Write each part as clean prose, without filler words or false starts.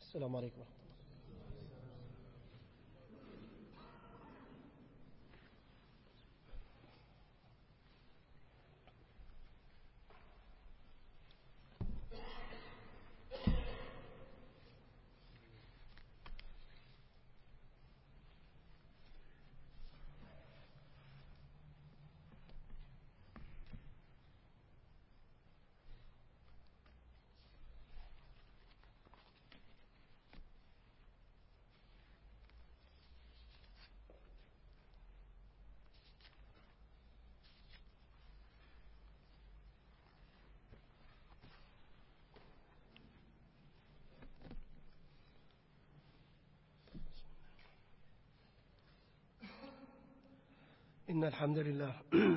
السلام عليكم. إن الحمد لله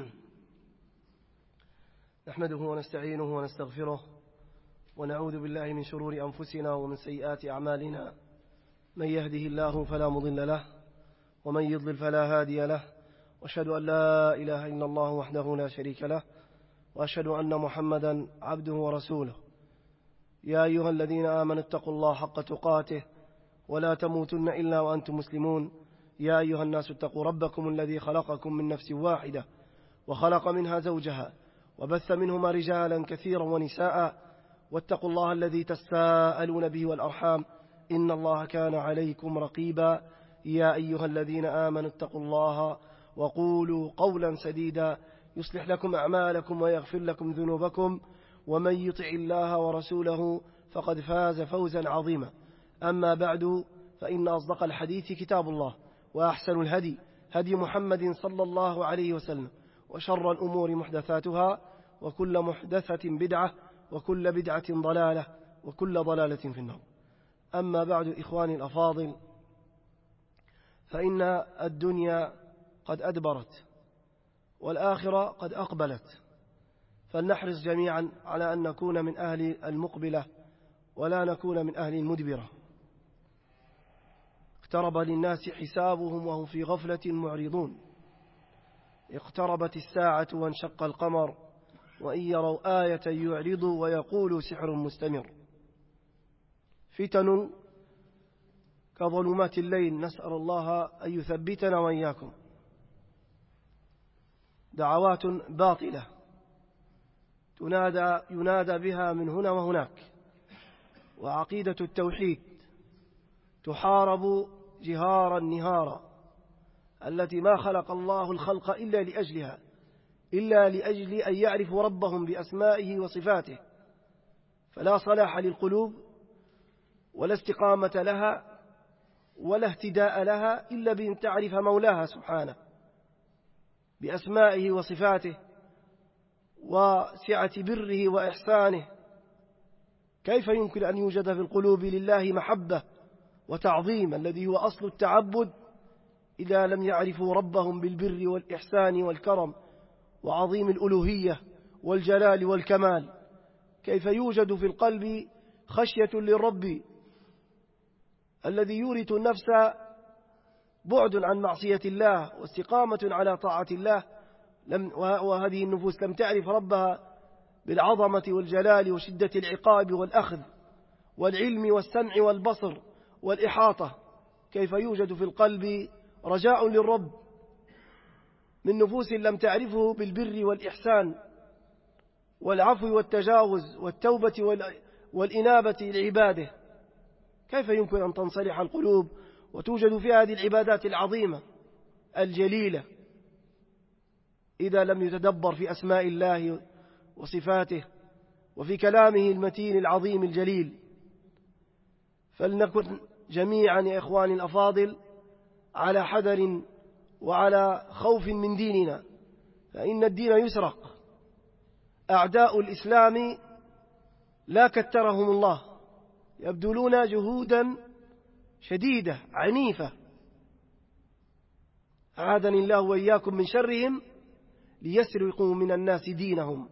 نحمده ونستعينه ونستغفره ونعوذ بالله من شرور أنفسنا ومن سيئات أعمالنا. من يهده الله فلا مضل له ومن يضلل فلا هادي له، وأشهد أن لا إله إلا الله وحده لا شريك له، وأشهد أن محمدا عبده ورسوله. يا أيها الذين آمنوا اتقوا الله حق تقاته ولا تموتن إلا وأنتم مسلمون. يا أيها الناس اتقوا ربكم الذي خلقكم من نفس واحدة وخلق منها زوجها وبث منهما رجالا كثيرا ونساء، واتقوا الله الذي تساءلون به والأرحام إن الله كان عليكم رقيبا. يا أيها الذين آمنوا اتقوا الله وقولوا قولا سديدا يصلح لكم أعمالكم ويغفر لكم ذنوبكم، ومن يطع الله ورسوله فقد فاز فوزا عظيما. أما بعد، فإن أصدق الحديث كتاب الله، وأحسن الهدي هدي محمد صلى الله عليه وسلم، وشر الأمور محدثاتها، وكل محدثة بدعة، وكل بدعة ضلالة، وكل ضلالة في النار. أما بعد، إخواني الأفاضل، فإن الدنيا قد أدبرت والآخرة قد أقبلت، فلنحرص جميعا على أن نكون من أهل المقبلة ولا نكون من أهل المدبرة. اقترب للناس حسابهم وهم في غفلة معرضون. اقتربت الساعة وانشق القمر، وإن يروا آية يعرضوا ويقولوا سحر مستمر. فتن كظلمات الليل، نسأل الله أن يثبتنا وإياكم. دعوات باطلة ينادى بها من هنا وهناك، وعقيدة التوحيد تحارب جهارا نهارا، التي ما خلق الله الخلق إلا لأجلها، إلا لأجل أن يعرفوا ربهم بأسمائه وصفاته. فلا صلاح للقلوب ولا استقامة لها ولا اهتداء لها إلا بأن تعرف مولاها سبحانه بأسمائه وصفاته وسعة بره وإحسانه. كيف يمكن أن يوجد في القلوب لله محبة وتعظيم الذي هو أصل التعبد إذا لم يعرفوا ربهم بالبر والإحسان والكرم وعظيم الألوهية والجلال والكمال؟ كيف يوجد في القلب خشية للرب الذي يورث النفس بعد عن معصية الله واستقامة على طاعة الله، وهذه النفوس لم تعرف ربها بالعظمة والجلال وشدة العقاب والأخذ والعلم والسمع والبصر والإحاطة؟ كيف يوجد في القلب رجاء للرب من نفوس لم تعرفه بالبر والإحسان والعفو والتجاوز والتوبة والإنابة لعباده؟ كيف يمكن أن تنصلح القلوب وتوجد في هذه العبادات العظيمة الجليلة إذا لم يتدبر في أسماء الله وصفاته وفي كلامه المتين العظيم الجليل؟ فلنكن جميعا يا إخواني الأفاضل على حذر وعلى خوف من ديننا، فإن الدين يسرق. أعداء الإسلام لا كترهم الله يبذلون جهودا شديدة عنيفة، أعاذني الله وإياكم من شرهم، ليسرقوا من الناس دينهم.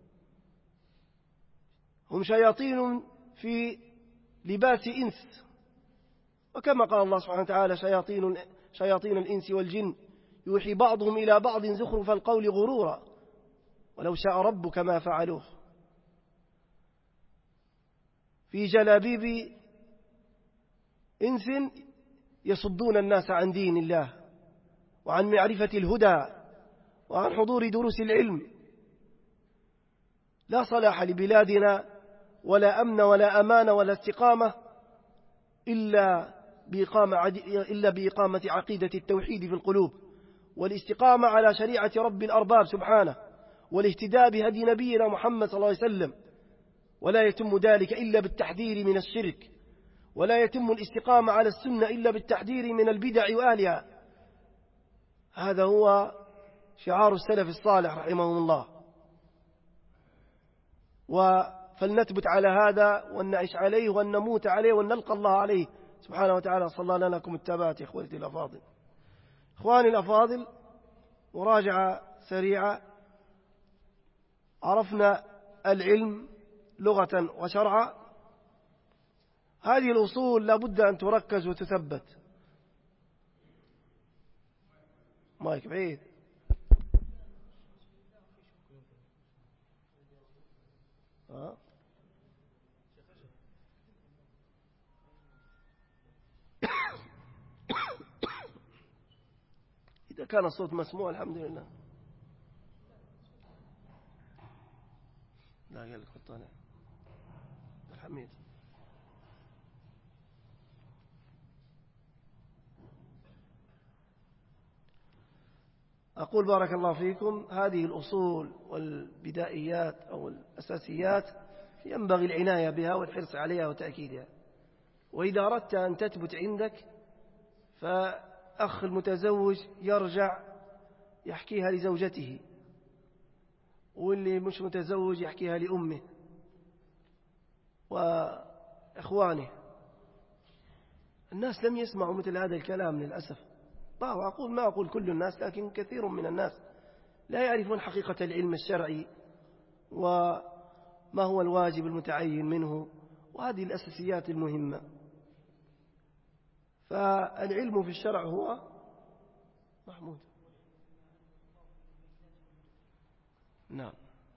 هم شياطين في لباس إنس، وكما قال الله سبحانه وتعالى: شياطين الإنس والجن يوحي بعضهم إلى بعض زخرف القول غرورا ولو شاء ربك ما فعلوه. في جلابيب إنس يصدون الناس عن دين الله وعن معرفة الهدى وعن حضور دروس العلم. لا صلاح لبلادنا ولا أمن ولا أمان ولا استقامة إلا بإقامة عقيدة التوحيد في القلوب، والاستقامة على شريعة رب الأرباب سبحانه، والاهتداء بهدي نبينا محمد صلى الله عليه وسلم. ولا يتم ذلك إلا بالتحذير من الشرك، ولا يتم الاستقامة على السنة إلا بالتحذير من البدع وأهلها. هذا هو شعار السلف الصالح رحمهم الله. فلنثبت على هذا ونعيش عليه ونموت عليه ونلقى الله عليه سبحانه وتعالى. صلى الله لكم الثبات يا إخوتي الأفاضل. إخواني الأفاضل، مراجعة سريعة. عرفنا العلم لغة وشرعا. هذه الأصول لابد أن تركز وتثبت. مايك بعيد. إذا كان الصوت مسموع الحمد لله. لا قال لك حطها الحميد. أقول بارك الله فيكم، هذه الأصول والبدائيات أو الأساسيات ينبغي العناية بها والحرص عليها وتأكيدها. وإذا أردت أن تثبت عندك، فأخ المتزوج يرجع يحكيها لزوجته، واللي مش متزوج يحكيها لأمه وإخوانه. الناس لم يسمعوا مثل هذا الكلام للأسف. ما أقول كل الناس، لكن كثير من الناس لا يعرفون حقيقة العلم الشرعي وما هو الواجب المتعين منه، وهذه الأساسيات المهمة. فالعلم في الشرع هو محمود. نعم،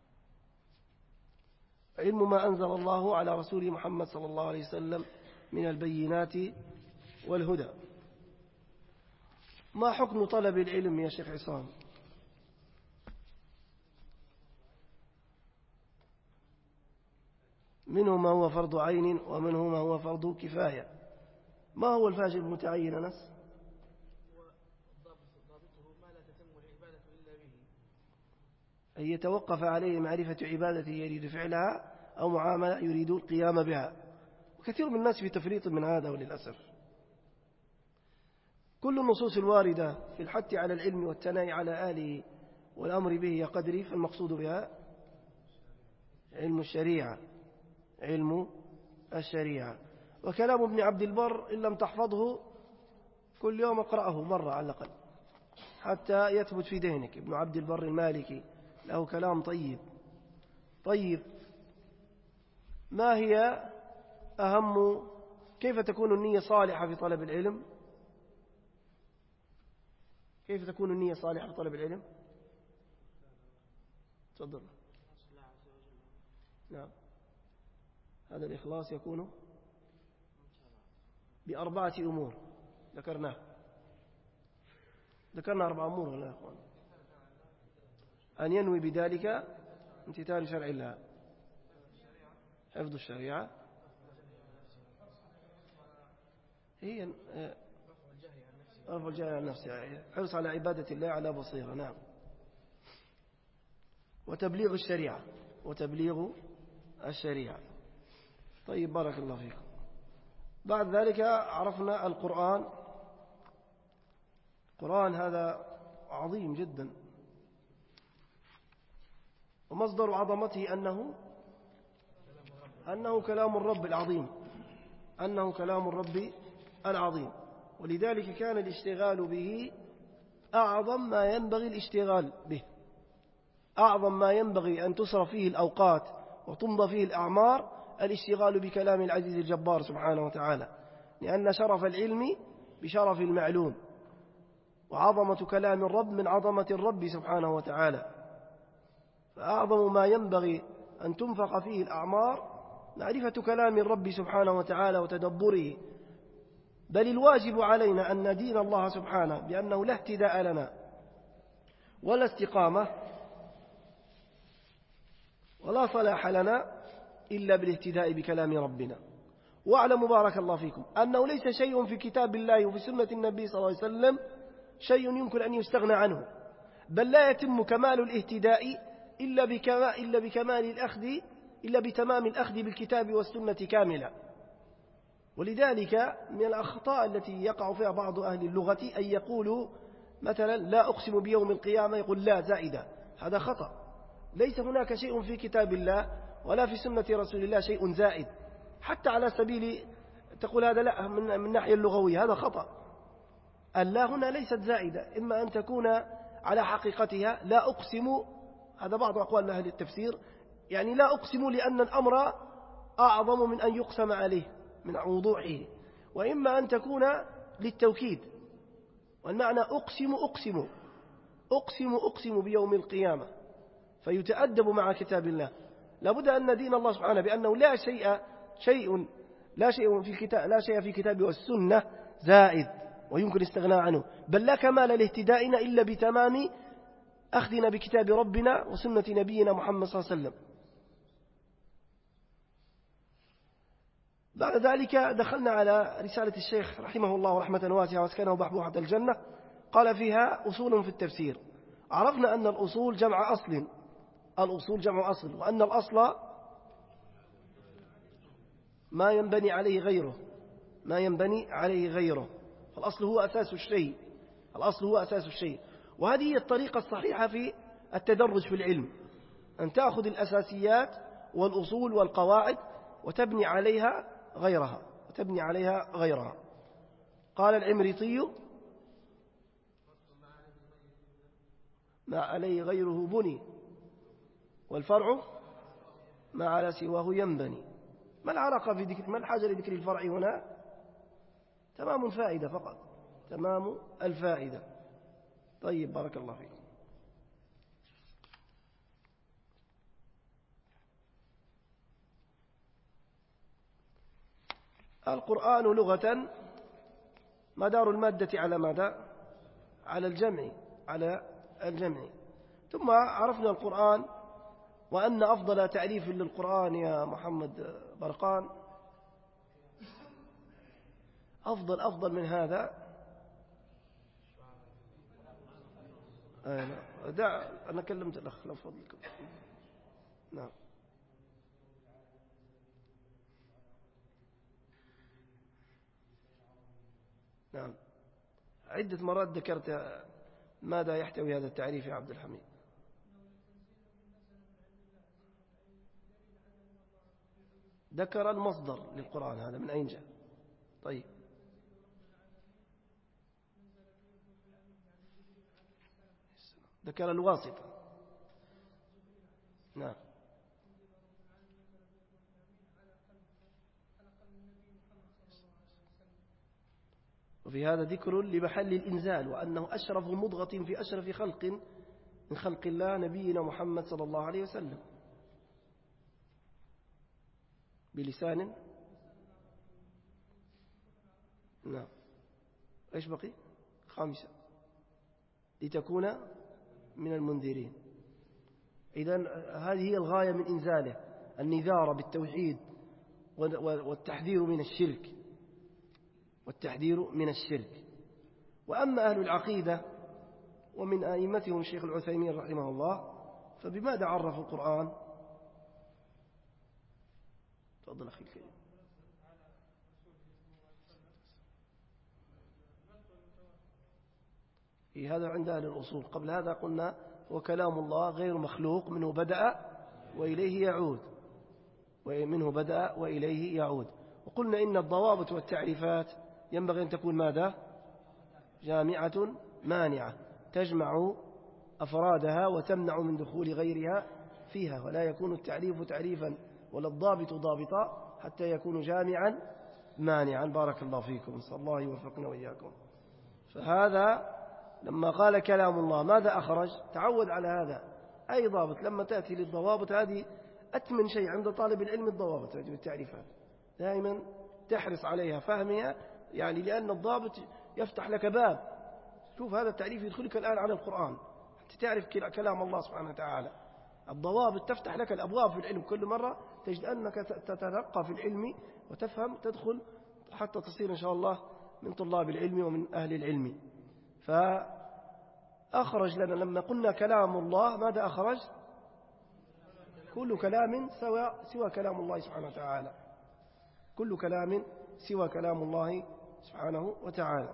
علم ما أنزل الله على رسوله محمد صلى الله عليه وسلم من البينات والهدى. ما حكم طلب العلم يا شيخ عصام؟ منه ما هو فرض عين ومنه ما هو فرض كفاية. ما هو الواجب المتعين أنس؟ ضابطه ما لا تتم العبادة إلا به، أن يتوقف عليه معرفة عبادة يريد فعلها أو معاملة يريد القيام بها. وكثير من الناس في تفريط من هذا وللأسف. كل النصوص الواردة في الحث على العلم والثناء على آله والأمر به قدري، فالمقصود بها علم الشريعة. علم الشريعة. وكلام ابن عبد البر إن لم تحفظه كل يوم اقرأه مرة على الأقل حتى يثبت في ذهنك. ابن عبد البر المالكي له كلام طيب. ما هي كيف تكون النية صالحة في طلب العلم؟ كيف تكون النية صالحة في طلب العلم؟ تفضل. نعم، هذا الإخلاص يكون بأربعة أمور ذكرنا 4 أمور ولا يا أخوان؟ أن ينوي بذلك امتثال شرع الله، حفظ الشريعة، هي رفع الجهل عن نفسه، حرص على عبادة الله على بصيرة. نعم، وتبليغ الشريعة. طيب بارك الله فيكم. بعد ذلك عرفنا القرآن هذا عظيم جدا، ومصدر عظمته أنه كلام الرب العظيم. ولذلك كان الاشتغال به أعظم ما ينبغي الاشتغال به، أعظم ما ينبغي أن تصرف فيه الأوقات وتمضى فيه الأعمار، الاشتغال بكلام العزيز الجبار سبحانه وتعالى، لأن شرف العلم بشرف المعلوم، وعظمة كلام الرب من عظمة الرب سبحانه وتعالى. فأعظم ما ينبغي أن تنفق فيه الأعمار معرفة كلام الرب سبحانه وتعالى وتدبره بل الواجب علينا أن ندين الله سبحانه بأنه لا اهتداء لنا ولا استقامة ولا صلاح لنا إلا بالاهتداء بكلام ربنا. واعلموا بارك الله فيكم أنه ليس شيء في كتاب الله وفي سنة النبي صلى الله عليه وسلم شيء يمكن أن يستغنى عنه، بل لا يتم كمال الاهتداء إلا بتمام الأخذ بالكتاب والسنة كاملا. ولذلك من الأخطاء التي يقع فيها بعض أهل اللغة أن يقولوا مثلا لا أقسم بيوم القيامة، يقول لا زائدة، هذا خطأ. ليس هناك شيء في كتاب الله ولا في سنة رسول الله شيء زائد، حتى على سبيل تقول هذا لا من الناحية اللغوية هذا خطأ. اللا هنا ليست زائدة، إما أن تكون على حقيقتها لا أقسم، هذا بعض أقوال أهل التفسير، يعني لا أقسم لأن الأمر أعظم من أن يقسم عليه من وضوحه، وإما أن تكون للتوكيد، والمعنى أقسم بيوم القيامة، فيتأدب مع كتاب الله. لابد أن ندين الله سبحانه بأنه لا شيء في كتابه والسنة زائد ويمكن الاستغناء عنه، بل لا كمال لاهتدائنا إلا بتمام أخذنا بكتاب ربنا وسنة نبينا محمد صلى الله عليه وسلم. بعد ذلك دخلنا على رسالة الشيخ رحمه الله رحمة واسعة واسكنه بحبوحة الجنة، قال فيها أصول في التفسير. عرفنا أن الأصول جمع أصل، وأن الأصل ما ينبني عليه غيره، فالأصل هو أساس الشيء. وهذه هي الطريقة الصحيحة في التدرج في العلم، أن تأخذ الأساسيات والأصول والقواعد وتبني عليها غيرها. قال العمريطي ما عليه غيره بني، والفرع ما على سواه ينبني. ما العلاقة ما الحاجة لذكر الفرع هنا؟ تمام الفائدة فقط، تمام الفائدة. طيب بارك الله فيكم. القرآن لغة مدار المادة على ماذا؟ على الجمع. ثم عرفنا القرآن، وأن أفضل تعريف للقرآن يا محمد برقان أفضل من هذا. أنا كلمت الأخ لو فضلكم. نعم عدة مرات ذكرت ماذا يحتوي هذا التعريف يا عبد الحميد. ذكر المصدر للقرآن، هذا من أين جاء؟ طيب ذكر الواسطة. نعم وفي هذا ذكر لمحل الإنزال، وأنه أشرف مضغة في أشرف خلق من خلق الله نبينا محمد صلى الله عليه وسلم بلسان. نعم إيش بقي؟ 5 لتكون من المنذرين. إذن هذه هي الغاية من إنزاله، النذار بالتوحيد والتحذير من الشرك. وأما أهل العقيدة ومن أئمتهم الشيخ العثيمين رحمه الله، فبماذا عرفوا القرآن؟ تفضل أخي الكريم. هذا عند أهل الأصول. قبل هذا قلنا هو كلام الله غير مخلوق، منه بدأ وإليه يعود. وقلنا إن الضوابط والتعريفات ينبغي أن تكون ماذا؟ جامعة مانعة، تجمع أفرادها وتمنع من دخول غيرها فيها، ولا يكون التعريف تعريفا ولا الضابط ضابطا حتى يكون جامعا مانعا. بارك الله فيكم، نسأل الله يوفقنا وإياكم. فهذا لما قال كلام الله ماذا أخرج؟ تعود على هذا. أي ضابط لما تأتي للضوابط هذه أتمن شيء عند طالب العلم، الضوابط والتعريفات دائما تحرص عليها فهمها يعني لأن الضابط يفتح لك باب. شوف هذا التعريف يدخلك الآن على القرآن، أنت تعرف كلام الله سبحانه وتعالى. الضوابط تفتح لك الأبواب في العلم، كل مرة تجد أنك تترقى في العلم وتفهم، تدخل حتى تصير إن شاء الله من طلاب العلم ومن أهل العلم. فأخرج لنا لما قلنا كلام الله ماذا أخرج؟ كل كلام سوى كلام الله سبحانه وتعالى، كل كلام سوى كلام الله سبحانه وتعالى.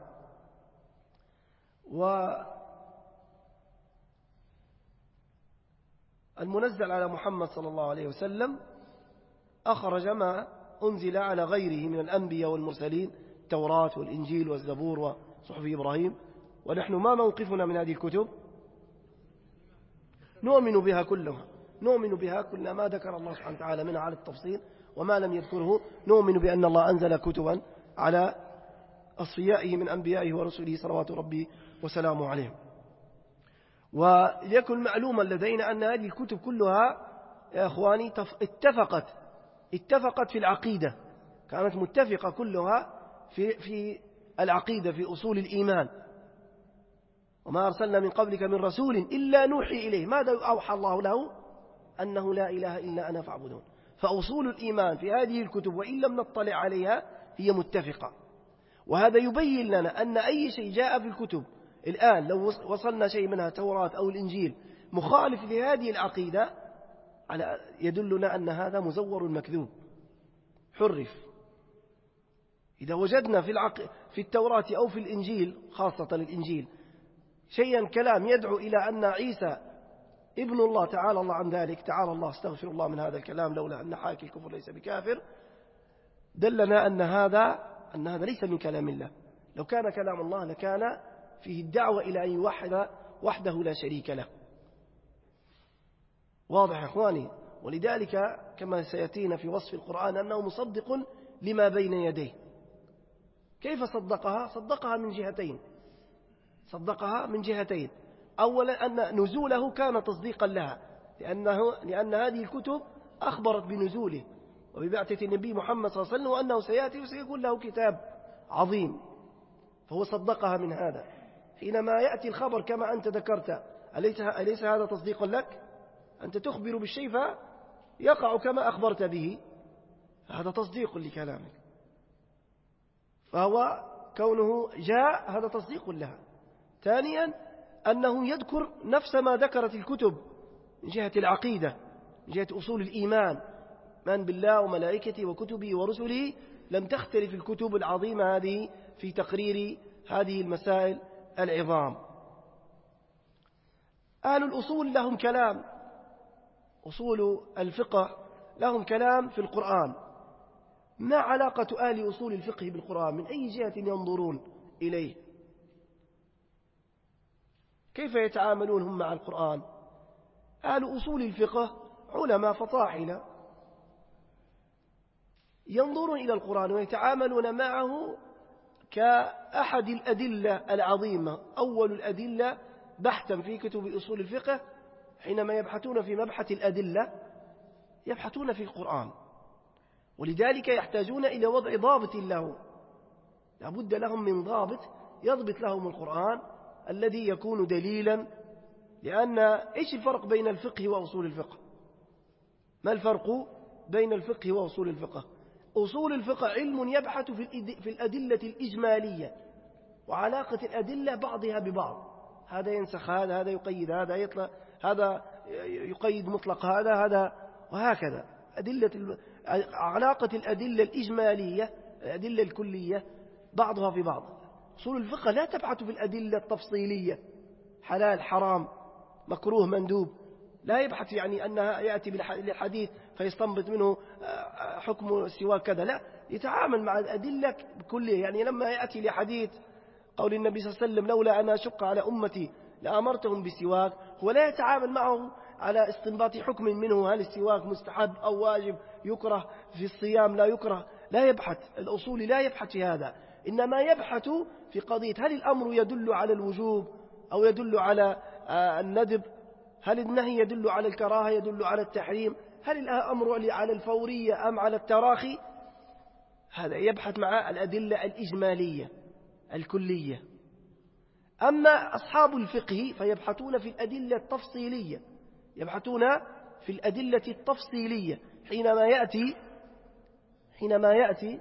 والمنزل على محمد صلى الله عليه وسلم أخرج ما أنزل على غيره من الأنبياء والمرسلين، التوراة والإنجيل والزبور وصحف إبراهيم. ونحن ما موقفنا من هذه الكتب؟ نؤمن بها كلها، نؤمن بها كل ما ذكر الله سبحانه وتعالى منها على التفصيل، وما لم يذكره نؤمن بأن الله أنزل كتبا على أصفيائه من أنبيائه ورسله صلوات ربي وسلامه عليهم. وليكن معلوما لدينا أن هذه الكتب كلها يا أخواني اتفقت في العقيدة، كانت متفقة كلها في العقيدة، في أصول الإيمان. وما أرسلنا من قبلك من رسول إلا نوحي إليه، ماذا أوحى الله له؟ أنه لا إله إلا أنا فاعبدون. فأصول الإيمان في هذه الكتب وإن لم نطلع عليها هي متفقة. وهذا يبين لنا أن أي شيء جاء في الكتب الآن لو وصلنا شيء منها التوراة أو الإنجيل مخالف لهذه العقيدة يدلنا أن هذا مزور مكذوب حرف. إذا وجدنا في التوراة أو في الإنجيل، خاصة الإنجيل، شيئا كلام يدعو إلى أن عيسى ابن الله، تعالى الله عن ذلك، تعالى الله، استغفر الله من هذا الكلام، لولا أن حاكي الكفر ليس بكافر، دلنا أن هذا ليس من كلام الله. لو كان كلام الله لكان فيه الدعوة إلى أن يوحد وحده لا شريك له. واضح يا إخواني؟ ولذلك كما سيأتينا في وصف القرآن أنه مصدق لما بين يديه. كيف صدقها؟ صدقها من جهتين. أولا أن نزوله كان تصديقا لها، لأن هذه الكتب أخبرت بنزوله وببعثة النبي محمد صلى الله عليه وسلم، وأنه سيأتي وسيكون له كتاب عظيم، فهو صدقها من هذا. حينما يأتي الخبر كما أنت ذكرت، أليس هذا تصديق لك؟ أنت تخبر بالشيء فيقع كما أخبرت به، هذا تصديق لكلامك. فهو كونه جاء هذا تصديق لها. ثانيا أنه يذكر نفس ما ذكرت الكتب من جهة العقيدة، من جهة أصول الإيمان، من بالله وملائكته وكتبه ورسله. لم تختلف الكتب العظيمة هذه في تقرير هذه المسائل العظام. أهل الأصول لهم كلام، أصول الفقه لهم كلام في القرآن. ما علاقة أهل أصول الفقه بالقرآن؟ من أي جهة ينظرون إليه؟ كيف يتعاملون هم مع القرآن؟ أهل أصول الفقه علماء فطاحلة ينظرون إلى القرآن ويتعاملون معه كأحد الأدلة العظيمة، أول الأدلة بحثا في كتب أصول الفقه. حينما يبحثون في مبحث الأدلة يبحثون في القرآن، ولذلك يحتاجون إلى وضع ضابط له، لابد لهم من ضابط يضبط لهم القرآن الذي يكون دليلا. لأن إيش الفرق بين الفقه وأصول الفقه؟ ما الفرق بين الفقه وأصول الفقه؟ أصول الفقه علم يبحث في الأدلة الإجمالية وعلاقة الأدلة بعضها ببعض، هذا ينسخ هذا يقيد هذا، يطلق هذا يقيد مطلق هذا وهكذا. علاقة الأدلة الإجمالية الأدلة الكلية بعضها في بعض. أصول الفقه لا تبحث في الأدلة التفصيلية، حلال حرام مكروه مندوب، لا يبحث يعني أنها يأتي بالحديث فيستنبط منه حكم السواك كذا، لا، يتعامل مع الأدلة كلها. يعني لما يأتي لحديث قول النبي صلى الله عليه وسلم لولا أن أشق على أمتي لأمرتهم بالسواك، هو لا يتعامل معه على استنباط حكم منه، هل السواك مستحب أو واجب، يكره في الصيام لا يكره، لا يبحث. الأصول لا يبحث في هذا، إنما يبحث في قضية هل الأمر يدل على الوجوب أو يدل على الندب، هل النهي يدل على الكراهة يدل على التحريم، هل الأمر على الفورية أم على التراخي. هذا يبحث مع الأدلة الإجمالية الكلية. أما أصحاب الفقه فيبحثون في الأدلة التفصيلية، يبحثون في الأدلة التفصيلية حينما يأتي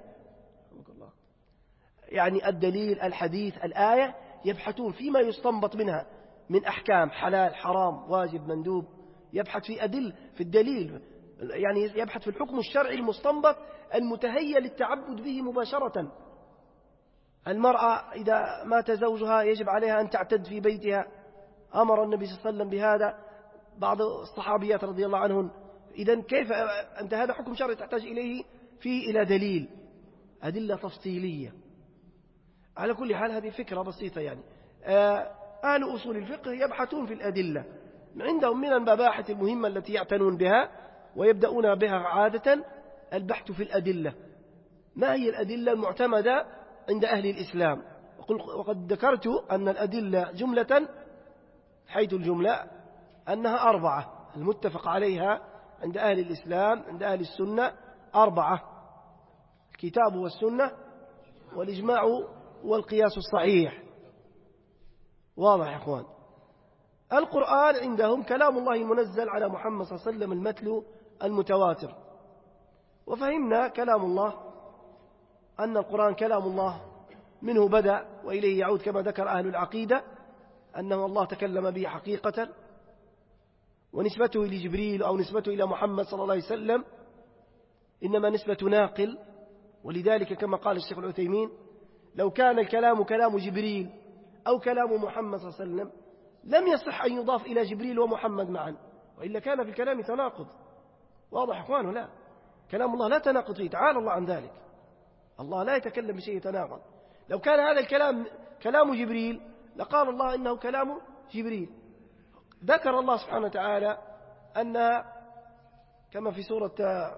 يعني الدليل الحديث الآية، يبحثون فيما يستنبط منها من أحكام حلال حرام واجب مندوب، يبحث في الدليل، يعني يبحث في الحكم الشرعي المستنبط المتهيأ للتعبد به مباشرة. المرأة إذا مات زوجها يجب عليها أن تعتد في بيتها، أمر النبي صلى الله عليه وسلم بهذا بعض الصحابيات رضي الله عنهن. إذن كيف أنت هذا حكم شرعي تحتاج إليه إلى دليل، أدلة تفصيلية. على كل حال هذه فكرة بسيطة، يعني أهل أصول الفقه يبحثون في الأدلة، عندهم من المباحث المهمة التي يعتنون بها ويبدأون بها عادة البحث في الأدلة. ما هي الأدلة المعتمدة عند أهل الإسلام؟ وقد ذكرت أن الأدلة جملة، حيث الجملة أنها 4 المتفق عليها عند أهل الإسلام عند أهل السنة 4: الكتاب والسنة والإجماع والقياس الصحيح. واضح يا أخوان؟ القرآن عندهم كلام الله المنزل على محمد صلى الله عليه وسلم المتلو المتواتر، وفهمنا كلام الله أن القرآن كلام الله منه بدأ وإليه يعود، كما ذكر أهل العقيدة أنه الله تكلم به حقيقة، ونسبته لجبريل أو نسبته إلى محمد صلى الله عليه وسلم إنما نسبة ناقل. ولذلك كما قال الشيخ العثيمين: لو كان الكلام كلام جبريل أو كلام محمد صلى الله عليه وسلم لم يصح أن يضاف إلى جبريل ومحمد معا، وإلا كان في الكلام تناقض. واضح أخوانه؟ لا، كلام الله لا تناقض فيه، تعالى الله عن ذلك. الله لا يتكلم بشيء يتناقض. لو كان هذا الكلام كلام جبريل لقال الله إنه كلام جبريل. ذكر الله سبحانه وتعالى أن كما في سورة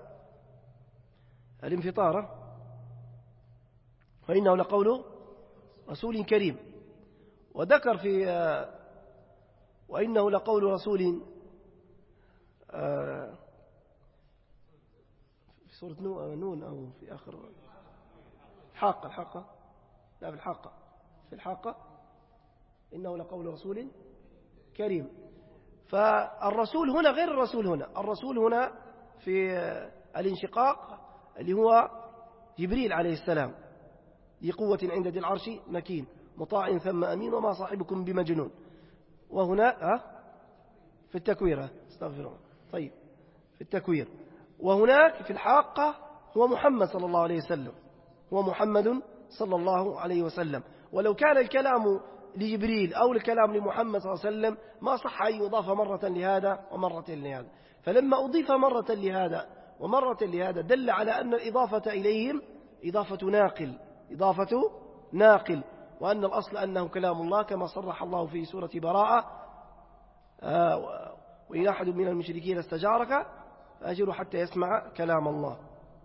الانفطار: فإنه لقول رسول كريم. وذكر في وإنه لقول رسول في سورة نون أو في آخر الحاقة لا في الحاقة إنه لقول رسول كريم. فالرسول هنا غير الرسول هنا، الرسول هنا في الانشقاق اللي هو جبريل عليه السلام: ذي قوة عند ذي العرش مكين مطاع ثم أمين وما صاحبكم بمجنون. وهنا في التكوير، استغفر الله، طيب في التكوير. وهناك في الحاقة هو محمد صلى الله عليه وسلم، هو محمد صلى الله عليه وسلم. ولو كان الكلام لجبريل أو الكلام لمحمد صلى الله عليه وسلم ما صح أن يضاف مرة لهذا ومرة لهذا. فلما أضيف مرة لهذا ومرة لهذا دل على أن الإضافة إليهم إضافة ناقل، وأن الأصل أنه كلام الله، كما صرح الله في سورة براءة: وإن أحد من المشركين استجارك فأجره حتى يسمع كلام الله.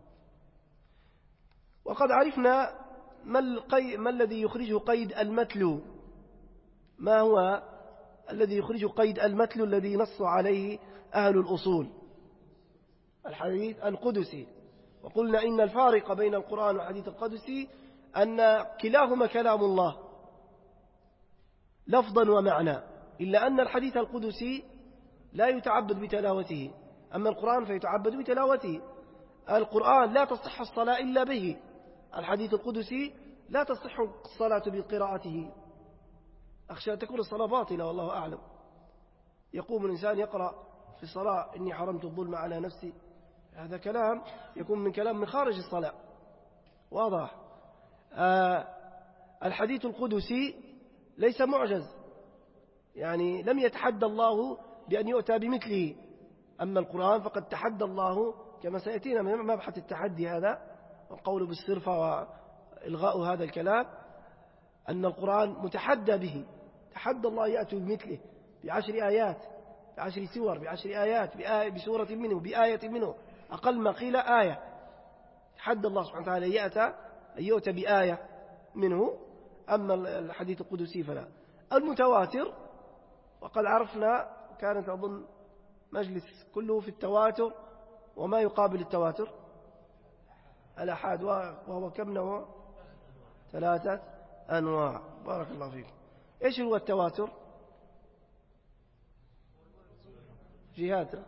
وقد عرفنا ما الذي يخرجه قيد المتلو، ما هو الذي يخرج قيد المتلو الذي نص عليه أهل الأصول: الحديث القدسي. وقلنا إن الفارق بين القرآن والحديث القدسي أن كلاهما كلام الله لفظا ومعنى، إلا أن الحديث القدسي لا يتعبد بتلاوته، أما القرآن فيتعبد بتلاوته. القرآن لا تصح الصلاة إلا به، الحديث القدسي لا تصح الصلاة بقراءته. أخشى أن تكون الصلاة باطلة والله أعلم. يقوم الإنسان يقرأ في الصلاة: إني حرمت الظلم على نفسي، هذا كلام يكون من كلام من خارج الصلاة. واضح؟ الحديث القدسي ليس معجز، يعني لم يتحدى الله بأن يؤتى بمثله. أما القرآن فقد تحدى الله، كما سيأتينا من مبحث التحدي هذا والقول بالصرفة وإلغاء هذا الكلام، أن القرآن متحدى به، تحدى الله يأتي بمثله ب10 آيات، ب10 سور، ب10 آيات، بسورة منه، بآية منه، أقل ما قيل آية. تحدى الله سبحانه وتعالى أن يؤتى بآية منه. أما الحديث القدسي فلا. المتواتر، وقد عرفنا كانت أظن مجلس كله في التواتر وما يقابل التواتر، الآحاد وهو كم نوع؟ 3 أنواع. بارك الله فيكم. إيش هو التواتر؟ جهاته.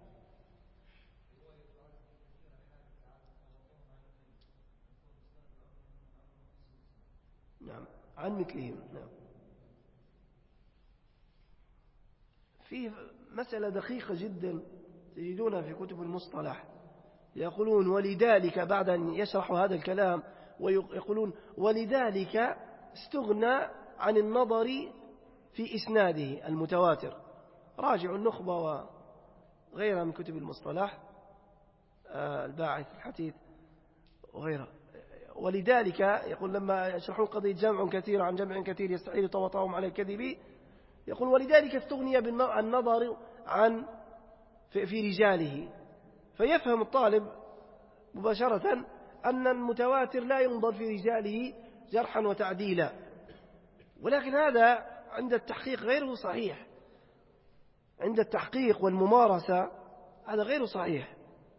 نعم، عن مثلهم. نعم. في مسألة دقيقة جدا تجدونها في كتب المصطلح، يقولون ولذلك بعد أن يشرحوا هذا الكلام ويقولون ولذلك استغنى عن النظر في إسناده المتواتر. راجعوا النخبة وغيرها من كتب المصطلح، الباعث الحديث وغيرها. ولذلك يقول لما يشرحون قضية جمع كثير عن جمع كثير يستحيل توطئهم على الكذب، يقول ولذلك استغني بالنظر عن في رجاله، فيفهم الطالب مباشرة أن المتواتر لا ينظر في رجاله جرحا وتعديلا، ولكن هذا عند التحقيق غير صحيح. عند التحقيق والممارسة هذا غير صحيح.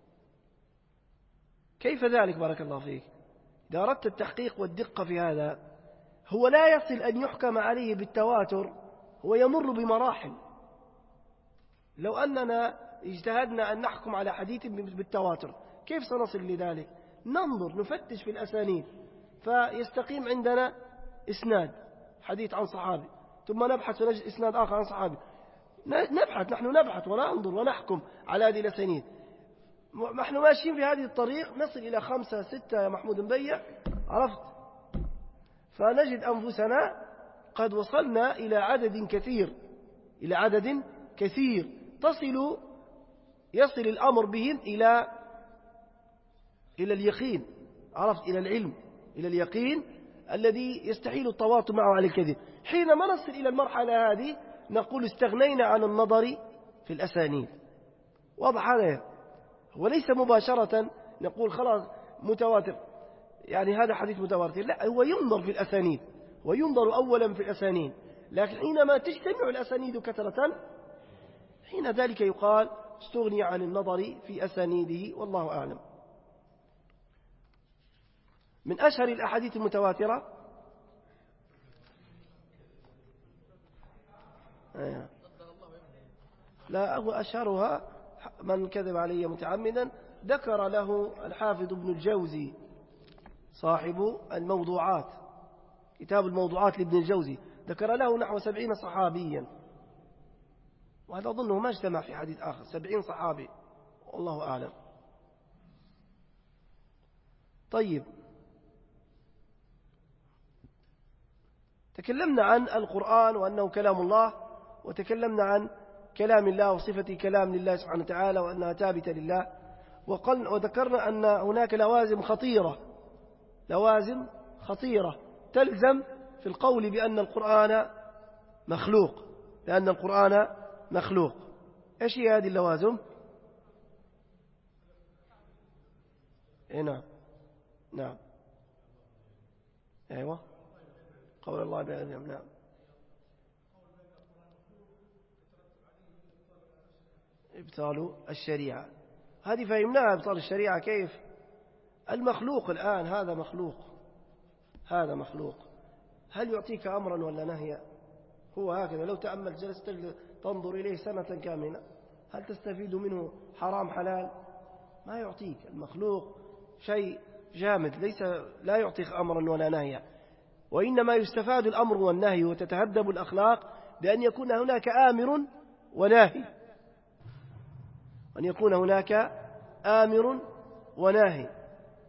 كيف ذلك؟ بارك الله فيك. إذا أردت التحقيق والدقة في هذا، هو لا يصل أن يحكم عليه بالتواتر، هو يمر بمراحل. لو أننا اجتهدنا أن نحكم على حديث بالتواتر كيف سنصل لذلك؟ ننظر نفتش في الأسانيد، فيستقيم عندنا إسناد حديث عن صحابي، ثم نبحث ونجد إسناد آخر عن صحابي، نحن نبحث وننظر ونحكم على هذه الأسانيد. نحن ماشيين في هذه الطريق نصل إلى 5 6 يا محمود مبيع، عرفت؟ فنجد أنفسنا قد وصلنا إلى عدد كثير يصل الأمر بهم إلى اليقين، عرفت؟ إلى العلم، إلى اليقين الذي يستحيل التواطؤ معه على الكذب. حينما نصل إلى المرحلة هذه نقول استغنينا عن النظر في الأسانيد. واضح هذا؟ وليس مباشرة نقول خلاص متواتر، يعني هذا حديث متواتر، لا، هو ينظر في الأسانيد، وينظر أولا في الأسانيد، لكن حينما تجتمع الأسانيد كثرة حين ذلك يقال استغني عن النظر في أسانيده، والله أعلم. من أشهر الأحاديث المتواترة لا، هو أشهرها من كذب علي متعمدا، ذكر له الحافظ ابن الجوزي صاحب الموضوعات، كتاب الموضوعات لابن الجوزي، ذكر له نحو 70 صحابيا، وهذا أظنه ما اجتمع في حديث آخر 70 صحابي، والله أعلم. طيب، تكلمنا عن القرآن وأنه كلام الله، وتكلمنا عن كلام الله وصفة كلام لله سبحانه وتعالى وأنها ثابتة لله، وذكرنا أن هناك لوازم خطيرة تلزم في القول بأن القرآن مخلوق. إيش هي هذه اللوازم؟ نعم أيوة، قول الله بأذن. نعم، إبطال الشريعة، هذه فهمناها. إبطال الشريعة كيف؟ المخلوق الآن هذا مخلوق، هل يعطيك أمرا ولا نهيا؟ هو هكذا، لو تأمل جلست تنظر إليه سنة كاملة، هل تستفيد منه حرام حلال؟ ما يعطيك. المخلوق شيء جامد، لا يعطيك أمرا ولا نهيا، وإنما يستفاد الأمر والنهي وتتهذب الأخلاق بأن يكون هناك آمر وناهي.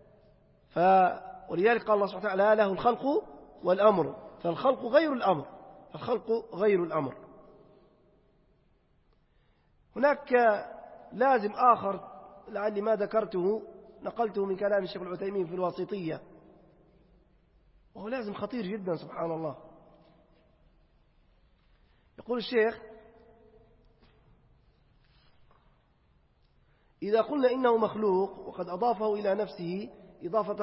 ولذلك قال الله سبحانه وتعالى له الخلق والأمر، فالخلق غير الأمر. هناك لازم آخر لعلي ما ذكرته نقلته من كلام الشيخ العثيمين في الواسطية، وهو لازم خطير جدا سبحان الله. يقول الشيخ: إذا قلنا إنه مخلوق وقد أضافه إلى نفسه إضافة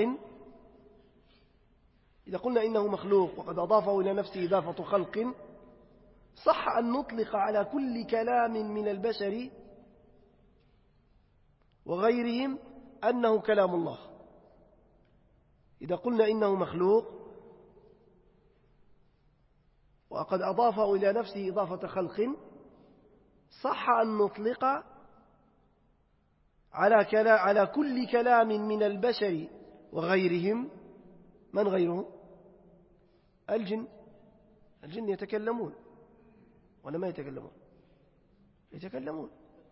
خلق، صح أن نطلق على كل كلام من البشر وغيرهم أنه كلام الله. إذا قلنا إنه مخلوق وقد أضافه إلى نفسه إضافة خلق صح أن نطلق على كل كلام من البشر وغيرهم. من غيرهم؟ الجن يتكلمون ولا ما يتكلمون؟ يتكلمون.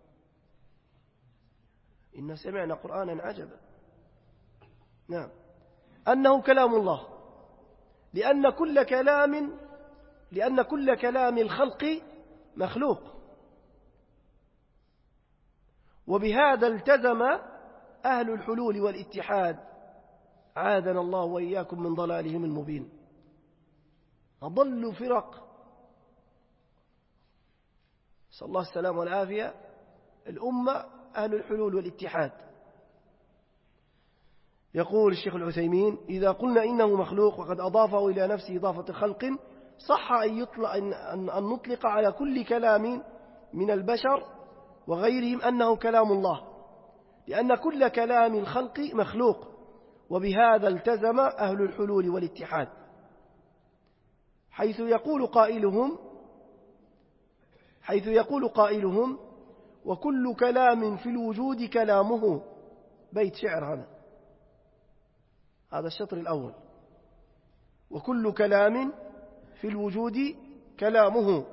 إن سمعنا قرآنا عجبا. نعم، أنه كلام الله، لأن كل كلام الخلق مخلوق. وبهذا التزم أهل الحلول والاتحاد، عاذنا الله وإياكم من ضلالهم المبين. أضل فرق، صلى الله السلام والعافية، الأمة أهل الحلول والاتحاد. يقول الشيخ العثيمين: إذا قلنا إنه مخلوق وقد أضافه إلى نفسه إضافة خلق صح أن نطلق على كل كلام من البشر وغيرهم أنه كلام الله، لأن كل كلام الخلق مخلوق. وبهذا التزم أهل الحلول والاتحاد، حيث يقول قائلهم: وكل كلام في الوجود كلامه. بيت شعر هذا الشطر الأول: وكل كلام في الوجود كلامه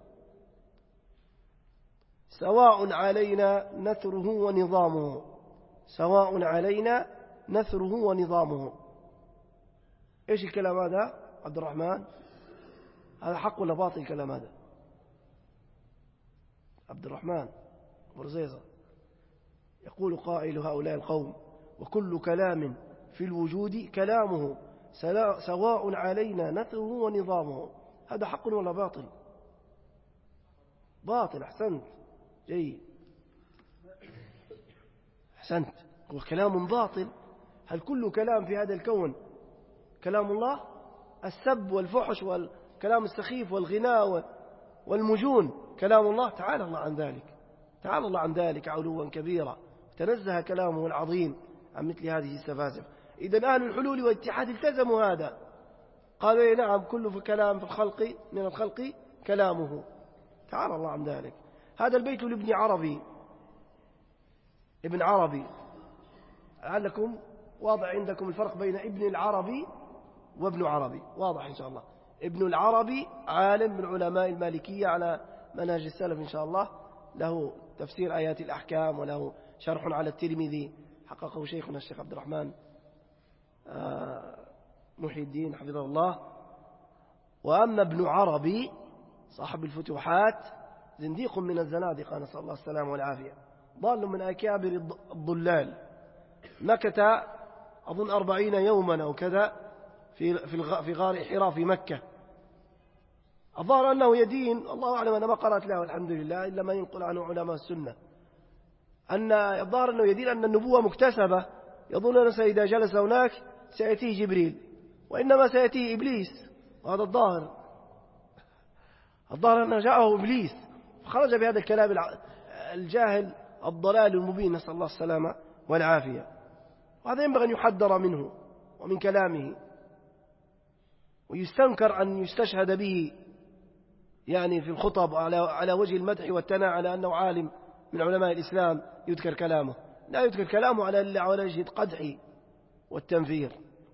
سواء علينا نثره ونظامه. سواء علينا نثره ونظامه. إيش الكلام هذا عبد الرحمن؟ هذا حق ولا باطل الكلام هذا؟ عبد الرحمن برزيزة. يقول قائل هؤلاء القوم: وكل كلام في الوجود كلامه سواء علينا نثره ونظامه. هذا حق ولا باطل؟ باطل. أحسنت، جيد، أحسنت. هو كلام باطل. هل كل كلام في هذا الكون كلام الله؟ السب والفحش والكلام السخيف والغناء والمجون كلام الله؟ تعالى الله عن ذلك، تعالى الله عن ذلك علوا كبيرا، تنزه كلامه العظيم عن مثل هذه السفاسف. إذن أهل الحلول والاتحاد التزموا هذا، قالوا نعم كل كلام في الخلق من الخلق كلامه، تعالى الله عن ذلك. هذا البيت لابن عربي، ابن عربي، لعلكم واضح عندكم الفرق بين ابن العربي وابن عربي، واضح إن شاء الله. ابن العربي عالم من علماء المالكية على منهج السلف إن شاء الله، له تفسير آيات الأحكام وله شرح على الترمذي حققه شيخنا الشيخ عبد الرحمن محي الدين حفظه الله. وأما ابن عربي صاحب الفتوحات زنديق من الزنادقة، نسأل الله السلامة والعافية، ضال من أكابر الضلال، مكث أظن 40 يوما أو كذا في غار حراء في مكة. الظاهر أنه يدين، الله أعلم، أنا ما قرأت له الحمد لله إلا ما ينقل عنه علماء السنة، أن الظاهر أنه يدين أن النبوة مكتسبة، يظن أنه إذا جلس هناك سيأتيه جبريل، وإنما سيأتيه إبليس. وهذا الظاهر أنه جاءه إبليس، فخرج بهذا الكلام الجاهل الضلال المبين، نسأل الله السلامة والعافية. وهذا ينبغي أن يحذر منه ومن كلامه، ويستنكر أن يستشهد به يعني في الخطب على وجه المدح والثناء على أنه عالم من علماء الإسلام يذكر كلامه، لا يذكر كلامه على وجه القدح والتنفير.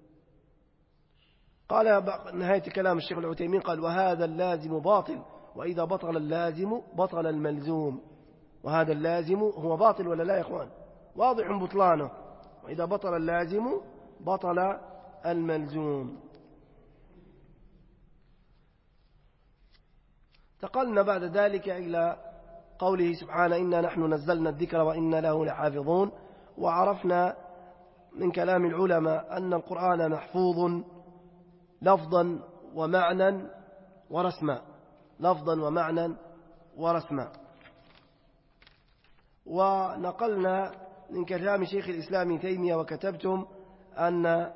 قال نهاية كلام الشيخ العثيمين قال: وهذا اللازم باطل، وإذا بطل اللازم بطل الملزوم. وهذا اللازم هو باطل ولا لا يا إخوان؟ واضح بطلانه. وإذا بطل اللازم بطل الملزوم. انتقلنا بعد ذلك إلى قوله سبحانه: إنا نحن نزلنا الذكر وإنا له لحافظون. وعرفنا من كلام العلماء أن القرآن محفوظ لفظا ومعنى ورسما، لفظا ومعنى ورسما. ونقلنا من كلام شيخ الإسلام تيمية وكتبتم أن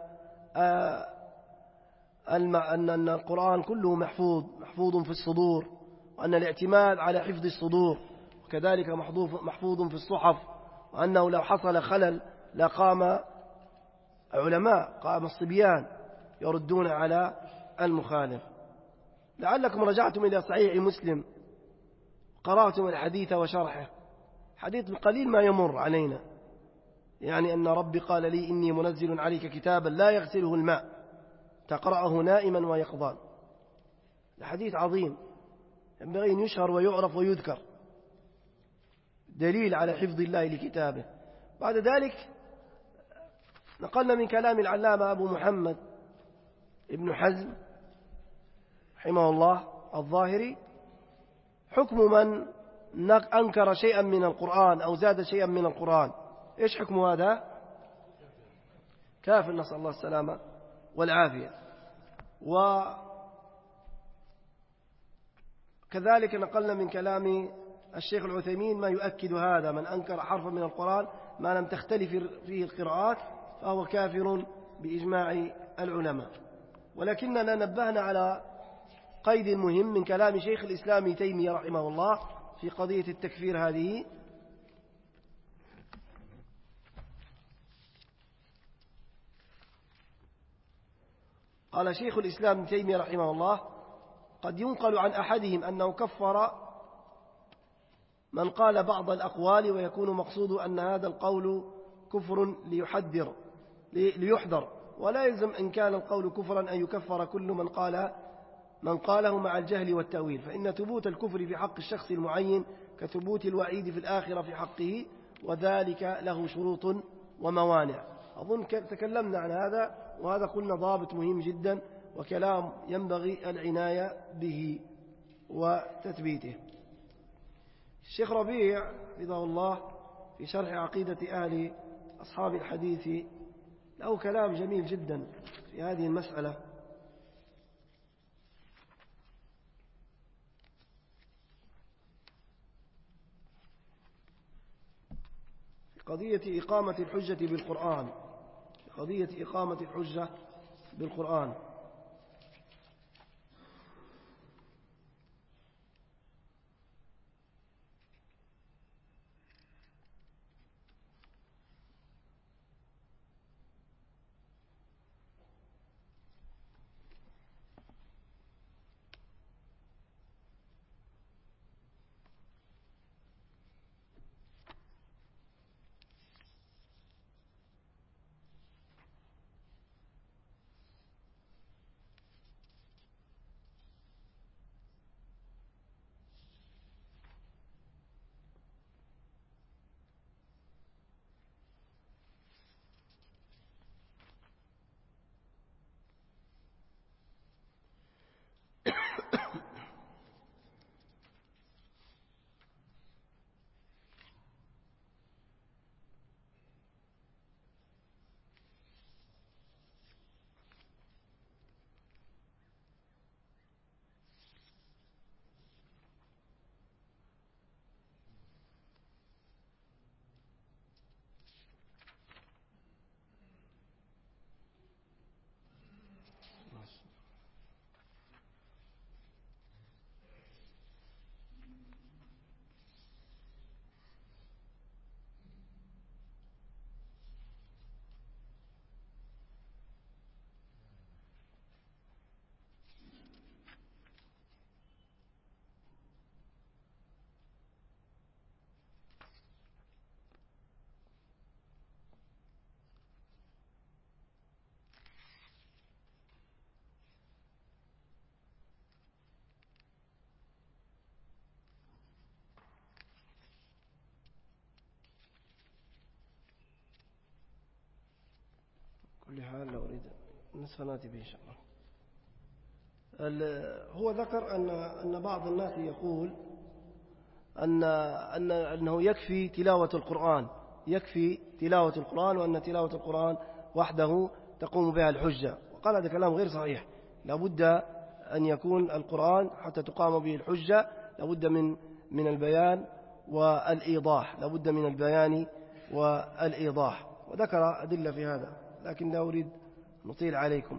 القرآن كله محفوظ في الصدور، وأن الاعتماد على حفظ الصدور، وكذلك محفوظ في الصحف، وأنه لو حصل خلل لقام علماء قام الصبيان يردون على المخالف. لعلكم رجعتم إلى صحيح مسلم قرأتم الحديث وشرحه، حديث قليل ما يمر علينا، يعني أن ربي قال لي إني منزل عليك كتابا لا يغسله الماء تقرأه نائما ويقظان. الحديث عظيم ينبغي أن يشهر ويعرف ويذكر، دليل على حفظ الله لكتابه. بعد ذلك نقلنا من كلام العلامة أبو محمد ابن حزم رحمه الله الظاهري حكم من أنكر شيئا من القرآن أو زاد شيئا من القرآن. إيش حكم هذا؟ كافر، نسأل الله السلامة والعافية. وكذلك نقلنا من كلام الشيخ العثيمين ما يؤكد هذا: من أنكر حرفا من القرآن ما لم تختلف فيه القراءات فهو كافر بإجماع العلماء. ولكننا نبهنا على قيد مهم من كلام شيخ الإسلام تيمية رحمه الله في قضية التكفير هذه. قال شيخ الإسلام تيمية رحمه الله: قد ينقل عن أحدهم أنه كفر من قال بعض الأقوال، ويكون مقصود أن هذا القول كفر ليحذر، ولا يلزم إن كان القول كفرا أن يكفر كل من قاله مع الجهل والتأويل، فإن ثبوت الكفر في حق الشخص المعين كثبوت الوعيد في الآخرة في حقه، وذلك له شروط وموانع. أظن تكلمنا عن هذا، وهذا قلنا ضابط مهم جدا وكلام ينبغي العناية به وتثبيته. الشيخ ربيع حفظه الله في شرح عقيدة أهل أصحاب الحديث له كلام جميل جدا في هذه المسألة. في قضية إقامة الحجة بالقرآن، كل حال لو أريد نصف ناتي به إن شاء الله. هو ذكر أن بعض الناس يقول أنه يكفي تلاوة القرآن، وأن تلاوة القرآن وحده تقوم بها الحجة. وقال هذا كلام غير صحيح، لابد أن يكون القرآن حتى تقام به الحجة لابد من البيان والإيضاح، وذكر أدلة في هذا، لكن لا أريد نطيل عليكم.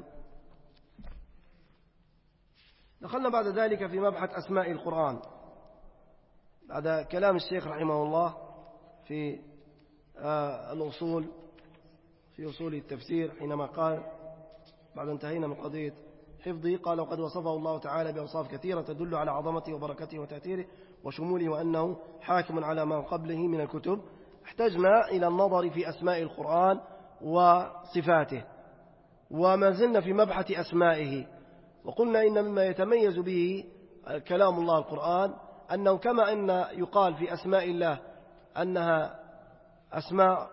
دخلنا بعد ذلك في مبحث أسماء القرآن بعد كلام الشيخ رحمه الله في الأصول في أصول التفسير حينما قال بعد انتهينا من قضية حفظه، قال: وقد وصفه الله تعالى بأوصاف كثيرة تدل على عظمته وبركته وتأثيره وشموله وأنه حاكم على ما قبله من الكتب. احتجنا إلى النظر في أسماء القرآن وصفاته، وما زلنا في مبحث أسمائه، وقلنا إن مما يتميز به كلام الله القرآن أنه كما أن يقال في أسماء الله أنها أسماء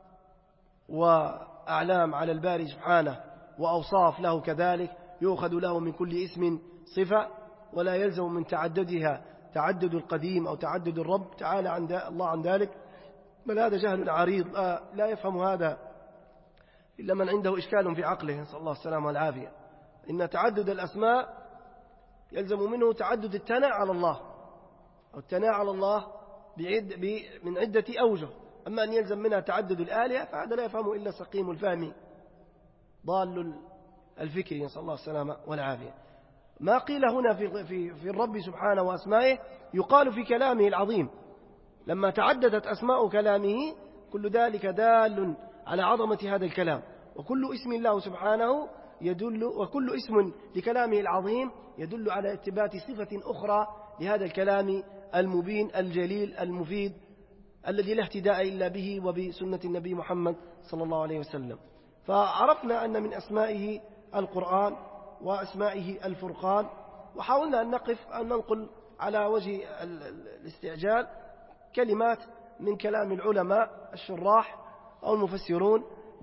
وأعلام على الباري سبحانه وأوصاف له كذلك، يؤخذ له من كل اسم صفة، ولا يلزم من تعددها تعدد القديم أو تعدد الرب تعالى الله عن ذلك، بل هذا جهل عريض لا يفهم هذا إلا من عنده إشكال في عقله، نسأل الله السلامة والعافية. إن تعدد الأسماء يلزم منه تعدد الثناء على الله، أو الثناء على الله من عدة أوجه، أما أن يلزم منها تعدد الآلهة فهذا لا يفهمه إلا سقيم الفهم ضال الفكر، نسأل الله السلامة والعافية. ما قيل هنا في الرب سبحانه وأسمائه يقال في كلامه العظيم، لما تعددت أسماء كلامه كل ذلك دال على عظمة هذا الكلام، وكل اسم الله سبحانه يدل، وكل اسم لكلامه العظيم يدل على إثبات صفة أخرى لهذا الكلام المبين الجليل المفيد الذي لا اهتداء إلا به وبسنة النبي محمد صلى الله عليه وسلم. فعرفنا أن من أسمائه القرآن وأسمائه الفرقان، وحاولنا أن ننقل على وجه الاستعجال كلمات من كلام العلماء الشراح أو المفسرون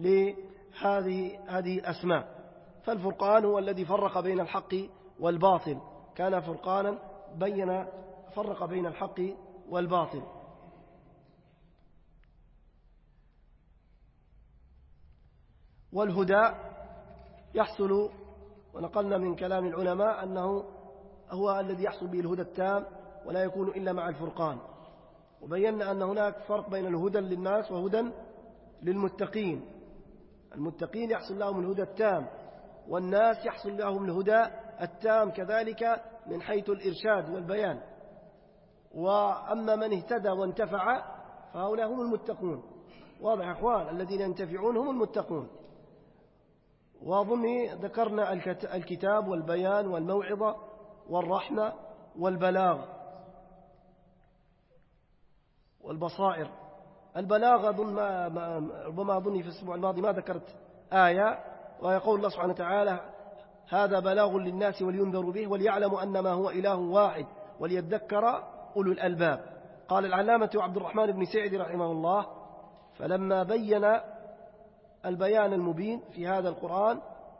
لهذه الأسماء. فالفرقان هو الذي فرق بين الحق والباطل، كان فرقانا فرق بين الحق والباطل. والهدى يحصل، ونقلنا من كلام العلماء أنه هو الذي يحصل به الهدى التام ولا يكون إلا مع الفرقان، وبينا أن هناك فرق بين الهدى للناس وهدى للمتقين. المتقين يحصل لهم الهدى التام، والناس يحصل لهم الهدى التام كذلك من حيث الإرشاد والبيان. وأما من اهتدى وانتفع فهؤلاء هم المتقون. واضح يا أخوان؟ الذين ينتفعون هم المتقون. وأظن ذكرنا الكتاب والبيان والموعظة والرحمة والبلاغ والبصائر. البلاغ ربما أظني في الأسبوع الماضي ما ذكرت آية، ويقول الله سبحانه وتعالى: هذا بلاغ للناس ولينذروا به وليعلموا أنما هو إله واحد وليذكر أولو الألباب. قال العلامة عبد الرحمن بن سعدي رحمه الله: فلما بين البيان المبين في هذا القرآن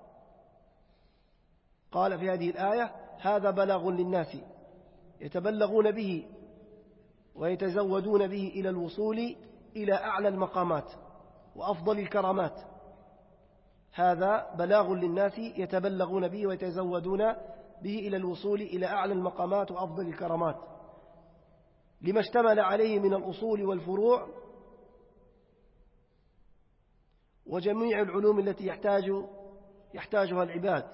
قال في هذه الآية: هذا بلاغ للناس يتبلغون به ويتزودون به إلى الوصول إلى أعلى المقامات وأفضل الكرامات. هذا بلاغ للناس يتبلغون به ويتزودون به إلى الوصول إلى أعلى المقامات وأفضل الكرامات، لما اشتمل عليه من الأصول والفروع وجميع العلوم التي يحتاجها العباد.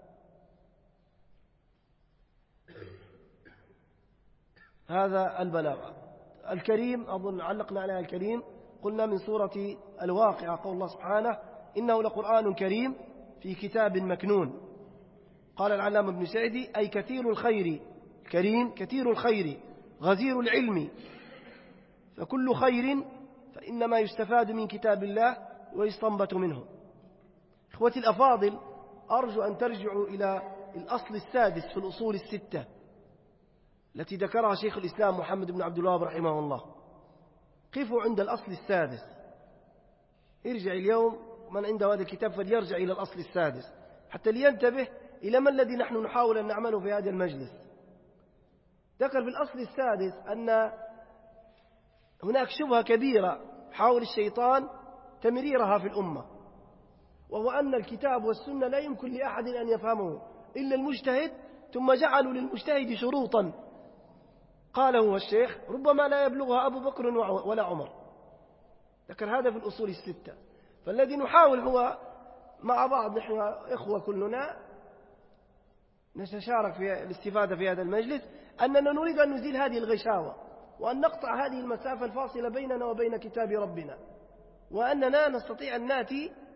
هذا البلاغ الكريم. أظن علقنا على الكريم، قلنا من سورة الواقعة قول الله سبحانه: إنه لقرآن كريم في كتاب مكنون. قال العلامة ابن سعدي: أي كثير الخير، كريم كثير الخير غزير العلم، فكل خير فإنما يستفاد من كتاب الله ويستنبط منه. إخوتي الأفاضل، أرجو أن ترجعوا إلى الأصل السادس في الأصول الستة التي ذكرها شيخ الإسلام محمد بن عبد الوهاب رحمه الله. قفوا عند الأصل السادس. ارجع اليوم من عنده هذا الكتاب فليرجع إلى الأصل السادس حتى لينتبه إلى ما الذي نحن نحاول أن نعمله في هذا المجلس. ذكر في الأصل السادس أن هناك شبهة كبيرة حاول الشيطان تمريرها في الأمة، وهو أن الكتاب والسنة لا يمكن لأحد أن يفهمه إلا المجتهد، ثم جعلوا للمجتهد شروطا قاله الشيخ ربما لا يبلغها أبو بكر ولا عمر. ذكر هذا في الأصول الستة. فالذي نحاول هو مع بعض، نحن إخوة كلنا نتشارك في الاستفادة في هذا المجلس، أننا نريد أن نزيل هذه الغشاوة وأن نقطع هذه المسافة الفاصلة بيننا وبين كتاب ربنا، وأننا نستطيع أن نأتي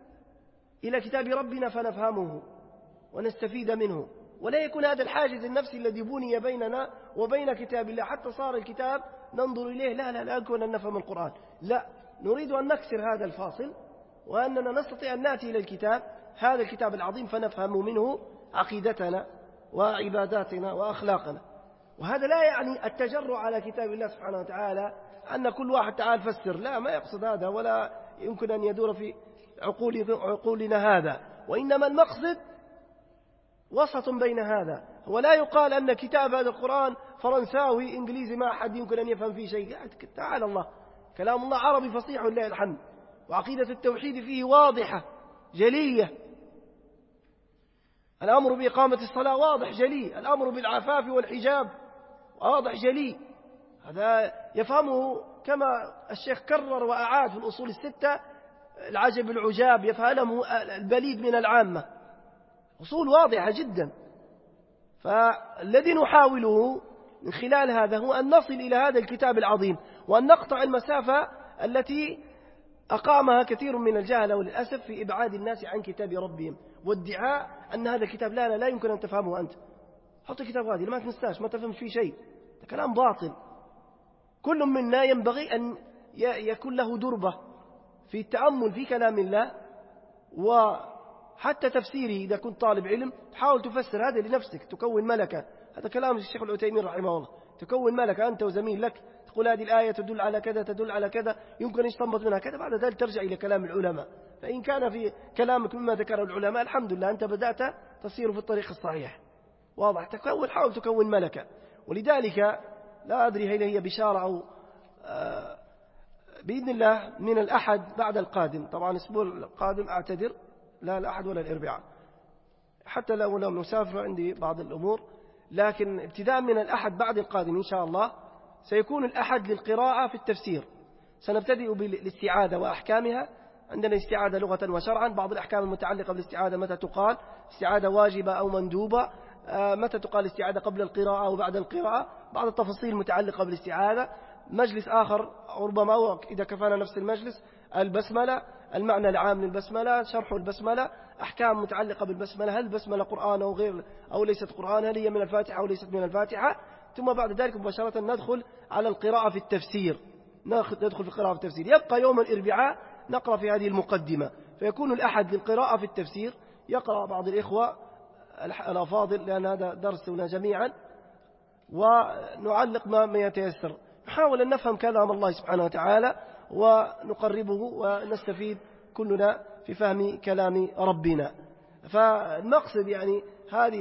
إلى كتاب ربنا فنفهمه ونستفيد منه، ولا يكون هذا الحاجز النفسي الذي بني بيننا وبين كتاب الله حتى صار الكتاب ننظر إليه لا يكون أن نفهم القرآن، لا، نريد أن نكسر هذا الفاصل وأننا نستطيع أن نأتي إلى الكتاب، هذا الكتاب العظيم، فنفهم منه عقيدتنا وعباداتنا وأخلاقنا. وهذا لا يعني التجرع على كتاب الله سبحانه وتعالى أن كل واحد تعال فسر، لا، ما يقصد هذا ولا يمكن أن يدور في عقولنا هذا، وإنما المقصد وسط بين هذا، ولا يقال أن كتاب هذا القرآن فرنساوي إنجليزي ما أحد يمكن أن يفهم فيه شيء، تعالى الله، كلام الله عربي فصيح لله الحمد، وعقيدة التوحيد فيه واضحة جلية، الأمر بإقامة الصلاة واضح جلي، الأمر بالعفاف والحجاب واضح جلي، هذا يفهمه كما الشيخ كرر وأعاد في الأصول الستة، العجب العجاب يفهمه البليد من العامة، أصول واضحة جدا. فالذي نحاوله من خلال هذا هو أن نصل إلى هذا الكتاب العظيم، وأن نقطع المسافة التي أقامها كثير من الجهلة وللأسف في إبعاد الناس عن كتاب ربهم، وادعاء أن هذا الكتاب لا يمكن أن تفهمه أنت، حط الكتاب غادي ما تنساش ما تفهم فيه شيء، ده كلام باطل. كل منا ينبغي أن يكون له دربة في التأمل في كلام الله، وحتى تفسيره إذا كنت طالب علم تحاول تفسر هذا لنفسك، تكون ملكة، هذا كلام الشيخ العثيمين رحمه الله، تكون ملكة أنت وزميل لك، تقول هذه الآية تدل على كذا تدل على كذا، يمكن يستنبط منها كذا، بعد ذلك ترجع إلى كلام العلماء، فإن كان في كلامك مما ذكره العلماء الحمد لله أنت بدأت تصير في الطريق الصحيح، واضح، حاول تكون ملكة. ولذلك لا أدري هل هي بشارة أو بإذن الله من الأحد بعد القادم، طبعا الأسبوع القادم أعتذر، لا الأحد ولا الأربعاء، حتى لو لم نسافر عندي بعض الأمور، لكن ابتداء من الأحد بعد القادم إن شاء الله سيكون الأحد للقراءة في التفسير، سنبتدئ بالاستعاذة وأحكامها، عندنا استعاذة لغة وشرعا، بعض الأحكام المتعلقة بالاستعاذة متى تقال، استعاذة واجبة أو مندوبة، متى تقال استعاذة قبل القراءة أو بعد القراءة، بعض التفاصيل المتعلقة بالاستعاذة، مجلس آخر ربما إذا كفانا نفس المجلس البسملة، المعنى العام للبسملة، شرح البسملة، أحكام متعلقة بالبسملة، هل البسملة قرآن أو غير أو ليست قرآن، هل هي من الفاتحة أو ليست من الفاتحة، ثم بعد ذلك مباشرة ندخل على القراءة في التفسير، ندخل في القراءة في التفسير، يبقى يوم الأربعاء نقرأ في هذه المقدمة، فيكون الأحد للقراءة في التفسير، يقرأ بعض الإخوة الأفاضل لأن هذا درسنا جميعا، ونعلق ما يتيسر، نحاول أن نفهم كلام الله سبحانه وتعالى ونقربه ونستفيد كلنا في فهم كلام ربنا. فالمقصد يعني هذه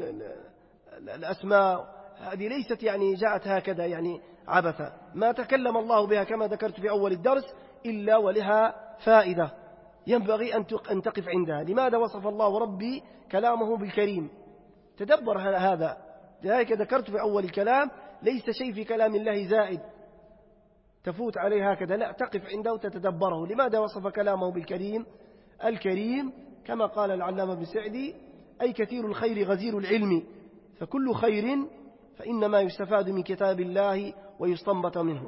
الأسماء هذه ليست يعني جاءت هكذا يعني عبثا، ما تكلم الله بها كما ذكرت في أول الدرس إلا ولها فائدة ينبغي أن تقف عندها. لماذا وصف الله ربي كلامه بالكريم؟ تدبر هذا، لذلك ذكرت في أول الكلام ليس شيء في كلام الله زائد تفوت عليه هكذا، لا، تقف عنده وتتدبره. لماذا وصف كلامه بالكريم؟ الكريم كما قال العلامة ابن سعدي أي كثير الخير غزير العلم، فكل خير فإنما يستفاد من كتاب الله ويستنبط منه.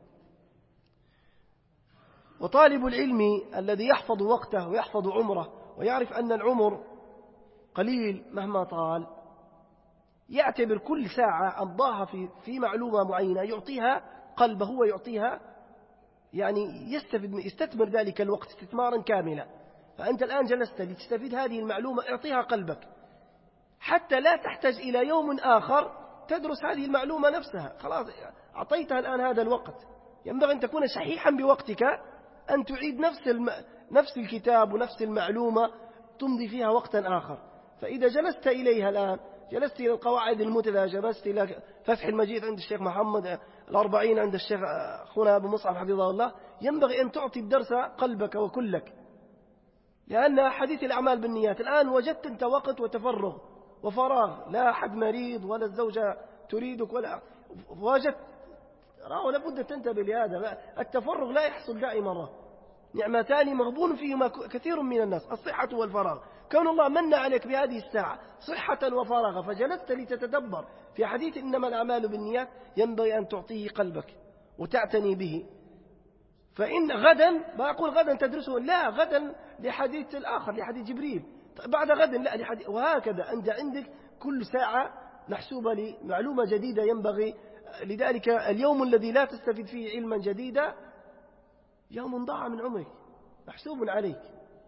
وطالب العلم الذي يحفظ وقته ويحفظ عمره ويعرف أن العمر قليل مهما طال، يعتبر كل ساعة أمضاها في معلومة معينة يعطيها قلبه ويعطيها يعني يستثمر ذلك الوقت استثمارا كاملا. فأنت الآن جلست لتستفيد هذه المعلومة، اعطيها قلبك حتى لا تحتاج إلى يوم آخر تدرس هذه المعلومة نفسها، خلاص أعطيتها الآن هذا الوقت، ينبغي أن تكون شحيحا بوقتك، أن تعيد نفس الكتاب ونفس المعلومة تمضي فيها وقتا آخر. فإذا جلست إليها الآن، جلست إلى القواعد المتلى، جلست إلى فتح المجيد عند الشيخ محمد، 40 عند الشيخ أخونا أبو مصعب حفظه الله، ينبغي أن تعطي الدرس قلبك وكلك، لأن حديث الأعمال بالنيات. الآن وجدت أنت وقت وتفرغ وفراغ، لا أحد مريض ولا الزوجة تريدك ولا وجدت، لابد تنتبه لهذا، التفرغ لا يحصل دائما، نعمتان مغبون فيهما كثير من الناس، الصحة والفراغ. كون الله من عليك بهذه الساعة صحة وفراغ فجلست لتتدبر في حديث إنما الأعمال بالنيات، ينبغي أن تعطيه قلبك وتعتني به. فإن غدا ما أقول غدا تدرسه، لا، غدا لحديث الآخر، لحديث جبريل، بعد غد لا لحديث، وهكذا أنت عندك كل ساعة محسوبة لمعلومة جديدة ينبغي. لذلك اليوم الذي لا تستفيد فيه علما جديدا يوم ضاع من عمرك محسوب عليك.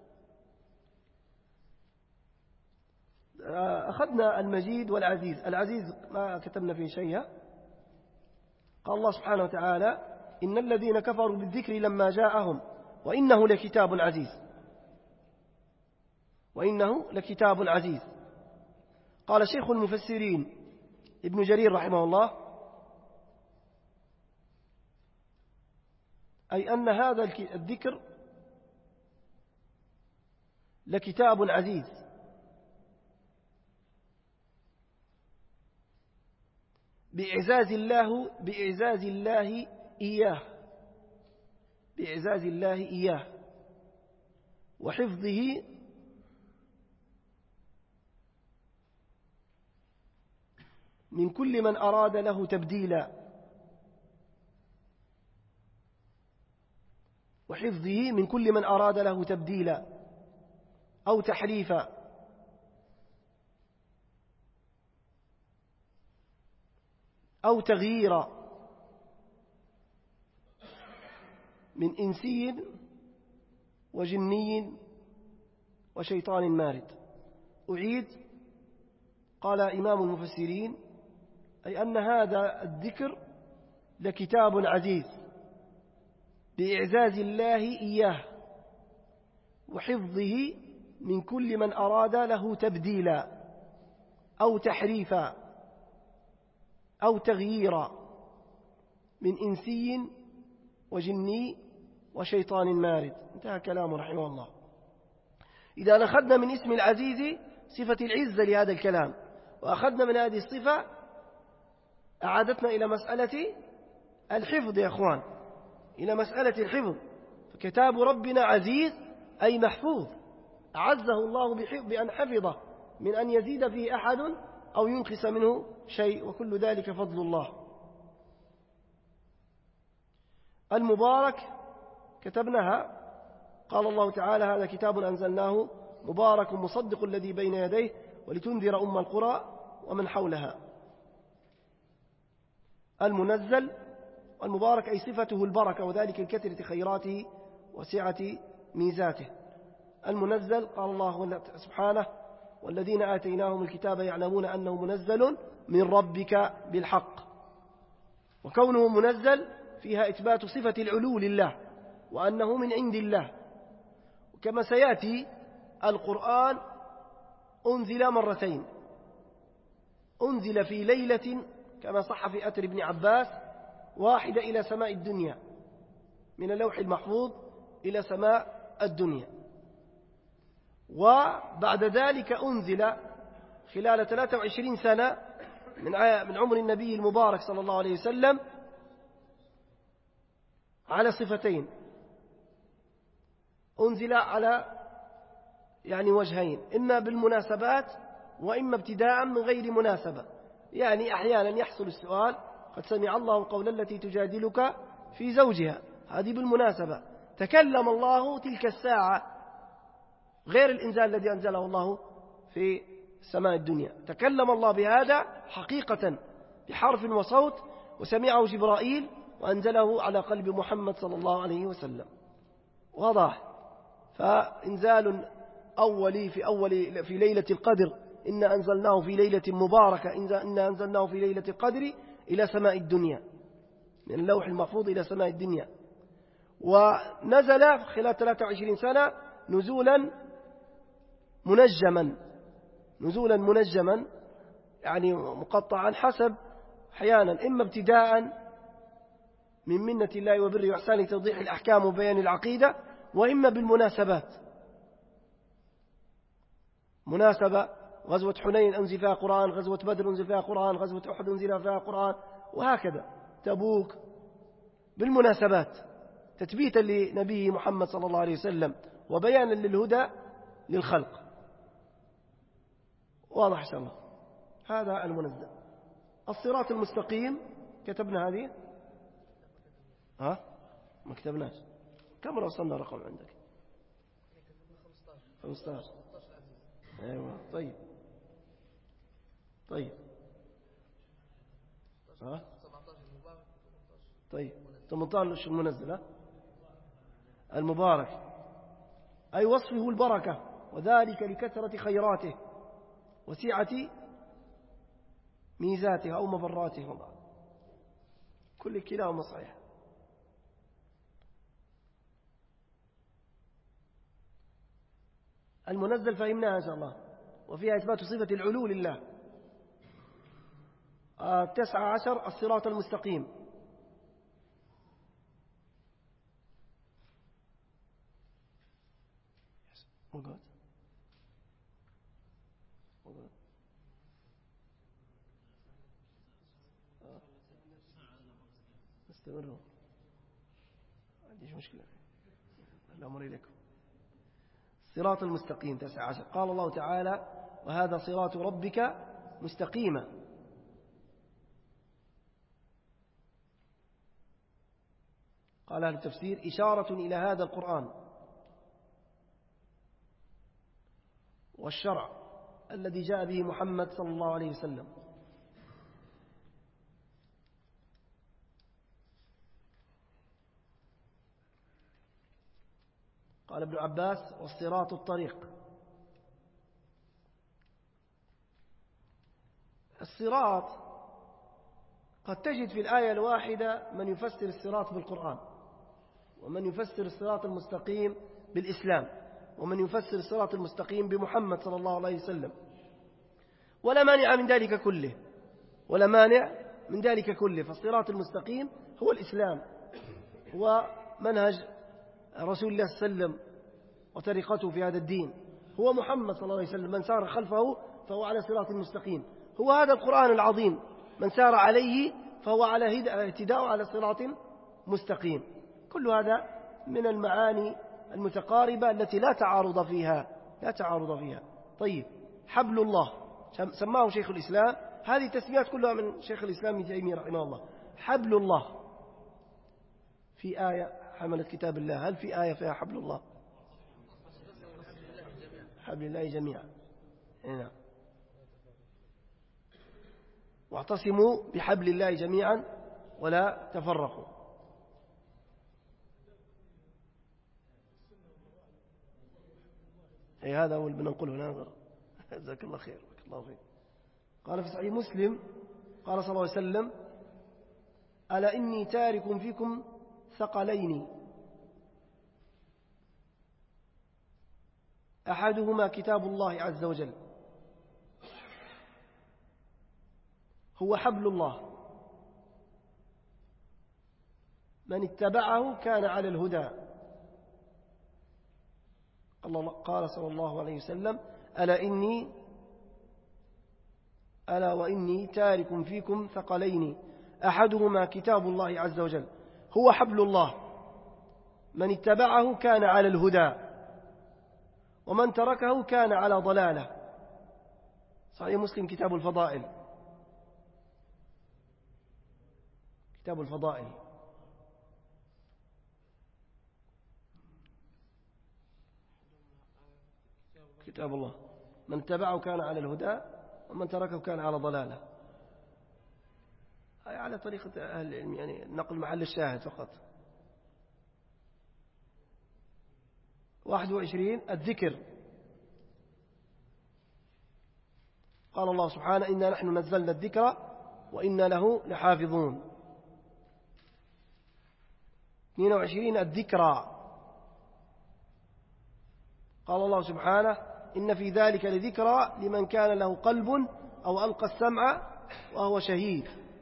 أخذنا المجيد والعزيز. العزيز ما كتبنا فيه شيء. قال الله سبحانه وتعالى: إن الذين كفروا بالذكر لما جاءهم وإنه لكتاب عزيز. وإنه لكتاب عزيز. قال شيخ المفسرين ابن جرير رحمه الله: أي أن هذا الذكر لكتاب عزيز، بإعزاز الله إياه، بإعزاز الله إياه وحفظه من كل من أراد له تبديلا، وحفظه من كل من أراد له تبديلا أو تحريفا أو تغييرا من إنسي وجني وشيطان مارد. أعيد. قال إمام المفسرين: أي أن هذا الذكر لكتاب عزيز، بإعزاز الله إياه وحفظه من كل من أراد له تبديلا أو تحريفا أو تغييرا من إنسي وجني وشيطان مارد. انتهى كلامه رحمه الله. إذا أخذنا من اسم العزيز صفة العزة لهذا الكلام، وأخذنا من هذه الصفة، أعادتنا إلى مسألة الحفظ يا أخوان، إلى مسألة الحفظ. فكتاب ربنا عزيز أي محفوظ، أعزه الله بأن حفظه من أن يزيد فيه أحد أو ينقص منه شيء، وكل ذلك فضل الله. المبارك كتبناها. قال الله تعالى: هذا كتاب أنزلناه مبارك مصدق الذي بين يديه ولتنذر أم القرى ومن حولها. المنزل والمبارك أي صفته البركة، وذلك لكثرة خيراته وسعة ميزاته. المنزل قال الله سبحانه: والذين آتيناهم الكتاب يعلمون أنه منزل من ربك بالحق. وكونه منزل فيها إثبات صفة العلو لله وأنه من عند الله. وكما سيأتي القرآن أنزل مرتين، أنزل في ليلة كما صح في أثر ابن عباس واحدة إلى سماء الدنيا، من اللوح المحفوظ إلى سماء الدنيا. وبعد ذلك أنزل خلال 23 سنة من عمر النبي المبارك صلى الله عليه وسلم على صفتين، أنزل على وجهين، إما بالمناسبات وإما ابتداء من غير مناسبة. أحيانا يحصل السؤال: قد سمع الله قول التي تجادلك في زوجها، هذه بالمناسبة، تكلم الله تلك الساعة، غير الإنزال الذي أنزله الله في سماء الدنيا. تكلم الله بهذا حقيقة بحرف وصوت، وسمعه جبرائيل وأنزله على قلب محمد صلى الله عليه وسلم. واضح. فإنزال أولي في ليلة القدر، إنا أنزلناه في ليلة مباركة، إنا أنزلناه في ليلة القدر إلى سماء الدنيا، من اللوح المحفوظ إلى سماء الدنيا. ونزل خلال 23 سنة نزولا منجما، مقطعا حسب أحيانا إما ابتداء من منة الله وبره وإحسانه توضيح الأحكام وبيان العقيدة، وإما بالمناسبات. مناسبة غزوة حنين أنزل فيها قرآن، غزوة بدر أنزل فيها قرآن، غزوة أحد أنزل فيها قرآن، وهكذا تبوك، بالمناسبات، تثبيتا لنبيه محمد صلى الله عليه وسلم وبيانا للهدى للخلق. واضح إن شاء الله. هذا المنزل. الصراط المستقيم كتبنا هذه، ما كتبناش. كم وصلنا رقم عندك؟ 15. أيوة. طيب ها؟ 18 المنزل المبارك، أي وصفه البركة، وذلك لكثرة خيراته وسعة ميزاته أو مبراته، كل كلاهما صحيح. المنزل فهمناها إن شاء الله، وفيها إثبات صفة العلو لله. 19 الصراط المستقيم. استمروا، ما عنديش مشكلة، الأمر إليكم. الصراط المستقيم 19. قال الله تعالى: وهذا صراط ربك مستقيما. قال أهل التفسير: إشارة إلى هذا القرآن والشرع الذي جاء به محمد صلى الله عليه وسلم. قال ابن عباس: والصراط الطريق. الصراط قد تجد في الآية الواحدة من يفسر الصراط بالقرآن، ومن يفسر الصراط المستقيم بالإسلام، ومن يفسر الصراط المستقيم بمحمد صلى الله عليه وسلم، ولا مانع من ذلك كله، ولا مانع من ذلك كله. فالصراط المستقيم هو الإسلام، هو منهج رسول الله صلى الله عليه وسلم وطريقته في هذا الدين، هو محمد صلى الله عليه وسلم، من سار خلفه فهو على صراط مستقيم، هو هذا القرآن العظيم، من سار عليه فهو على اهتداء على صراط مستقيم. كل هذا من المعاني المتقاربة التي لا تعارض فيها. طيب، حبل الله سماه شيخ الإسلام، هذه تسميات كلها من شيخ الإسلام ابن تيمية رحمه الله. حبل الله، في آية حملت كتاب الله، هل في آية فيها حبل الله؟ حبل الله جميعا. هنا: واعتصموا بحبل الله جميعا ولا تفرقوا. أي هذا هو اللي بنقوله هنا. جزاك الله خير. قال في صحيح مسلم: قال صلى الله عليه وسلم: ألا إني تارك فيكم ثقلين، أحدهما كتاب الله عز وجل، هو حبل الله، من اتبعه كان على الهدى. قال صلى الله عليه وسلم: ألا وإني تارك فيكم ثقلين، أحدهما كتاب الله عز وجل، هو حبل الله، من اتبعه كان على الهدى، ومن تركه كان على ضلالة. صحيح مسلم كتاب الفضائل. كتاب الله، من اتبعه كان على الهدى، ومن تركه كان على ضلالة. هاي على طريقة أهل العلم، يعني نقل محل الشاهد فقط. 21 الذكر. قال الله سبحانه: إنا نحن نزلنا الذكر وإنا له لحافظون. 22 الذكرى. قال الله سبحانه: إن في ذلك لذكرى لمن كان له قلب أو ألقى السمع وهو شهيد.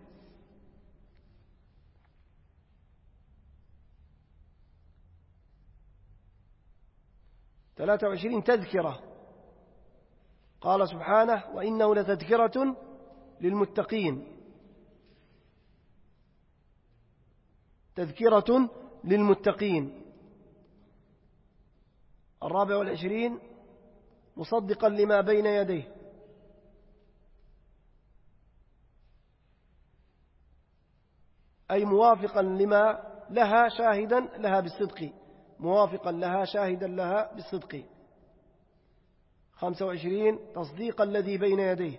23 تذكرة. قال سبحانه: وإنه لتذكرة للمتقين. تذكرة للمتقين. 24 مصدقا لما بين يديه. أي موافقا لما لها، شاهدا لها بالصدق، موافقا لها شاهدا لها بالصدق. 25 تصديق الذي بين يديه.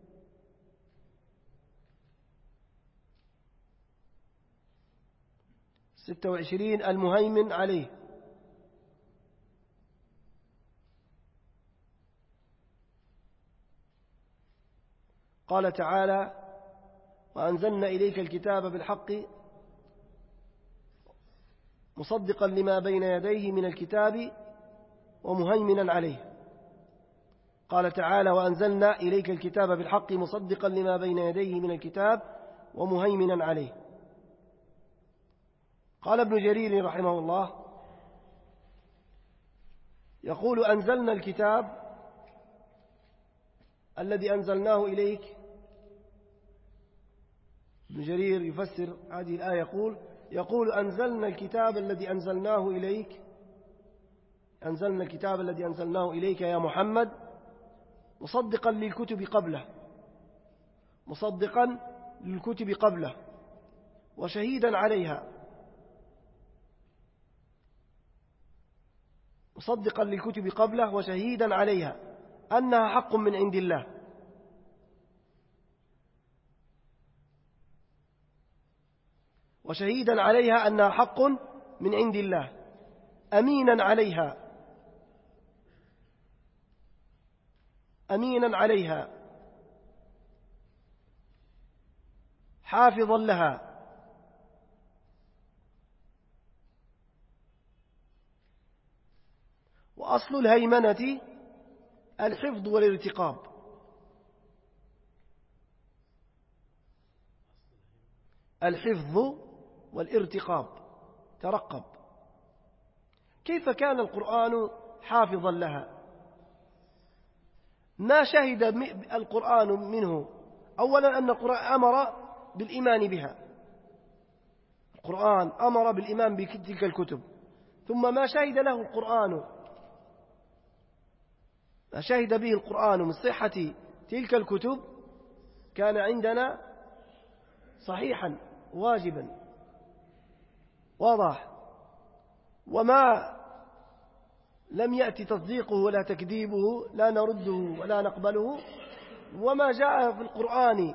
26 المهيمن عليه. 'قال تعالى: وأنزلنا إليك الكتاب بالحق مصدقا لما بين يديه من الكتاب ومهيمنا عليه. 'قال تعالى: وأنزلنا إليك الكتاب بالحق مصدقا لما بين يديه من الكتاب ومهيمنا عليه. قال ابن جرير رحمه الله يقول: أنزلنا الكتاب الذي أنزلناه إليك. ابن جرير يفسر هذه الآية يقول أنزلنا الكتاب الذي أنزلناه إليك، أنزلنا الكتاب الذي أنزلناه إليك يا محمد مصدقا للكتب قبله، مصدقا للكتب قبله وشهيدا عليها، مصدقا للكتب قبله وشهيدا عليها أنها حق من عند الله، وشهيدا عليها أنها حق من عند الله، أمينا عليها، أمينا عليها، حافظا لها. وأصل الهيمنة الحفظ والارتقاب. الحفظ والارتقاب، ترقب. كيف كان القرآن حافظا لها؟ ما شهد القرآن منه أولا أن القرآن أمر بالإيمان بها، القرآن أمر بالإيمان بتلك الكتب، ثم ما شهد له القرآن، ما شهد به القرآن من صحة تلك الكتب كان عندنا صحيحا واجبا واضح، وما لم يأتي تصديقه ولا تكذيبه لا نرده ولا نقبله، وما جاء في القرآن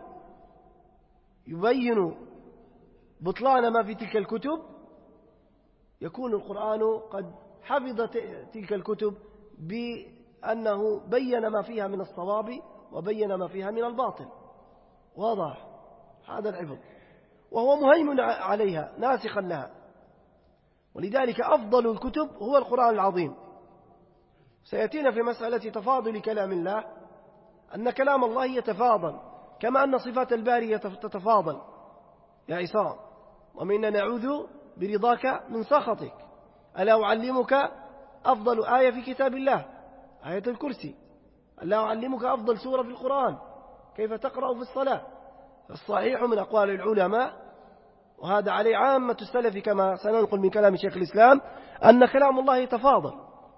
يبين بطلان ما في تلك الكتب يكون القرآن قد حفظ تلك الكتب بأنه بين ما فيها من الصواب وبين ما فيها من الباطل، واضح هذا الحفظ، وهو مهيمن عليها ناسخا لها. ولذلك أفضل الكتب هو القرآن العظيم. سيأتينا في مسألة تفاضل كلام الله أن كلام الله يتفاضل كما أن صفات الباري تتفاضل يا عصام، ومنا نعوذ برضاك من سخطك. ألا أعلمك أفضل آية في كتاب الله؟ آية الكرسي. ألا أعلمك أفضل سورة في القرآن؟ كيف تقرأ في الصلاة؟ فالصحيح من أقوال العلماء، وهذا عليه عامة السلف كما سننقل من كلام شيخ الإسلام، أن كلام الله يتفاضل،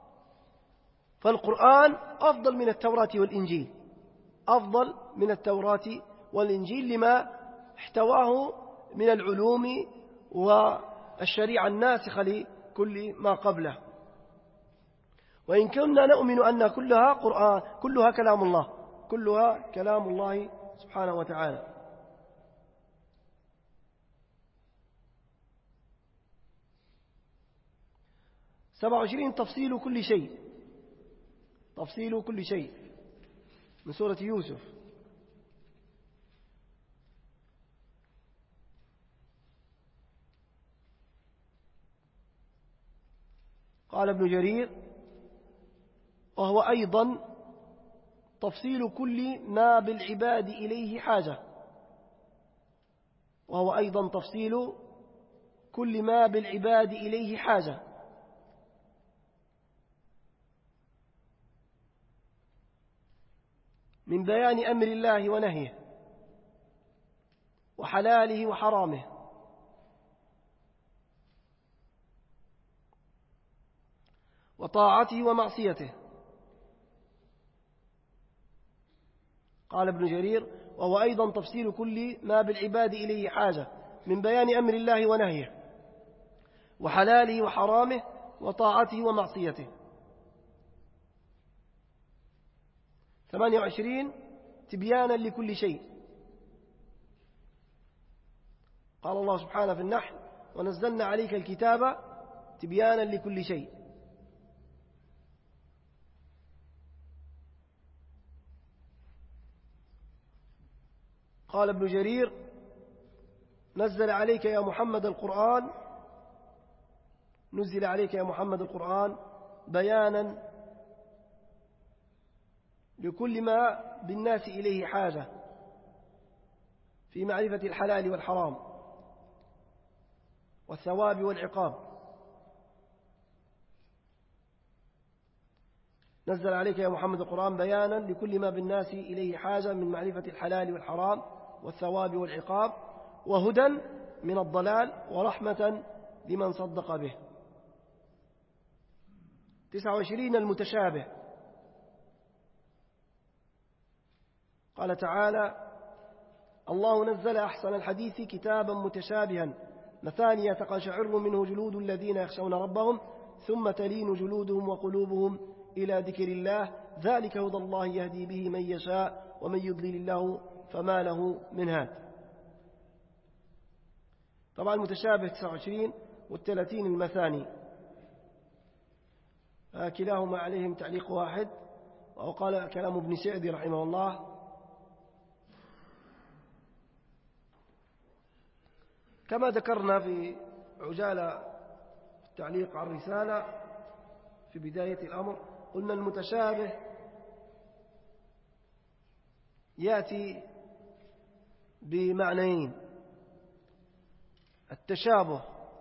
فالقرآن أفضل من التوراة والإنجيل، أفضل من التوراة والإنجيل لما احتواه من العلوم والشريعة الناسخة لكل ما قبله. وإن كنا نؤمن أن كلها قرآن، كلها كلام الله، كلها كلام الله سبحانه وتعالى. سبعة وعشرين تفصيل كل شيء، تفصيل كل شيء من سورة يوسف. قال ابن جرير: وهو أيضا تفصيل كل ما بالعباد إليه حاجة، وهو أيضا تفصيل كل ما بالعباد إليه حاجة، من بيان أمر الله ونهيه وحلاله وحرامه، وطاعته ومعصيته. قال ابن جرير: وهو أيضا تفصيل كل ما بالعباد إليه حاجة، من بيان أمر الله ونهيه وحلاله وحرامه وطاعته ومعصيته. 28 تبيانا لكل شيء. قال الله سبحانه في النحل: ونزلنا عليك الكتاب تبيانا لكل شيء. قال ابن جرير: نزل عليك يا محمد القرآن بيانا لكل ما بالناس إليه حاجة في معرفة الحلال والحرام والثواب والعقاب. نزل عليك يا محمد القرآن بيانا لكل ما بالناس إليه حاجة من معرفة الحلال والحرام والثواب والعقاب، وهدى من الضلال ورحمة لمن صدق به. 29 المتشابه. قال تعالى: الله نزل أحسن الحديث كتابا متشابها مثانية تقشعر منه جلود الذين يخشون ربهم ثم تلين جلودهم وقلوبهم إلى ذكر الله ذلك هدى الله يهدي به من يشاء ومن يضلل الله فما له من هاد. طبعا المتشابه 29 وال30 المثاني كلاهما عليهم تعليق واحد، وقال كلام ابن سعدي رحمه الله: كما ذكرنا في عجالة التعليق على الرسالة في بداية الأمر، قلنا المتشابه يأتي بمعنيين. التشابه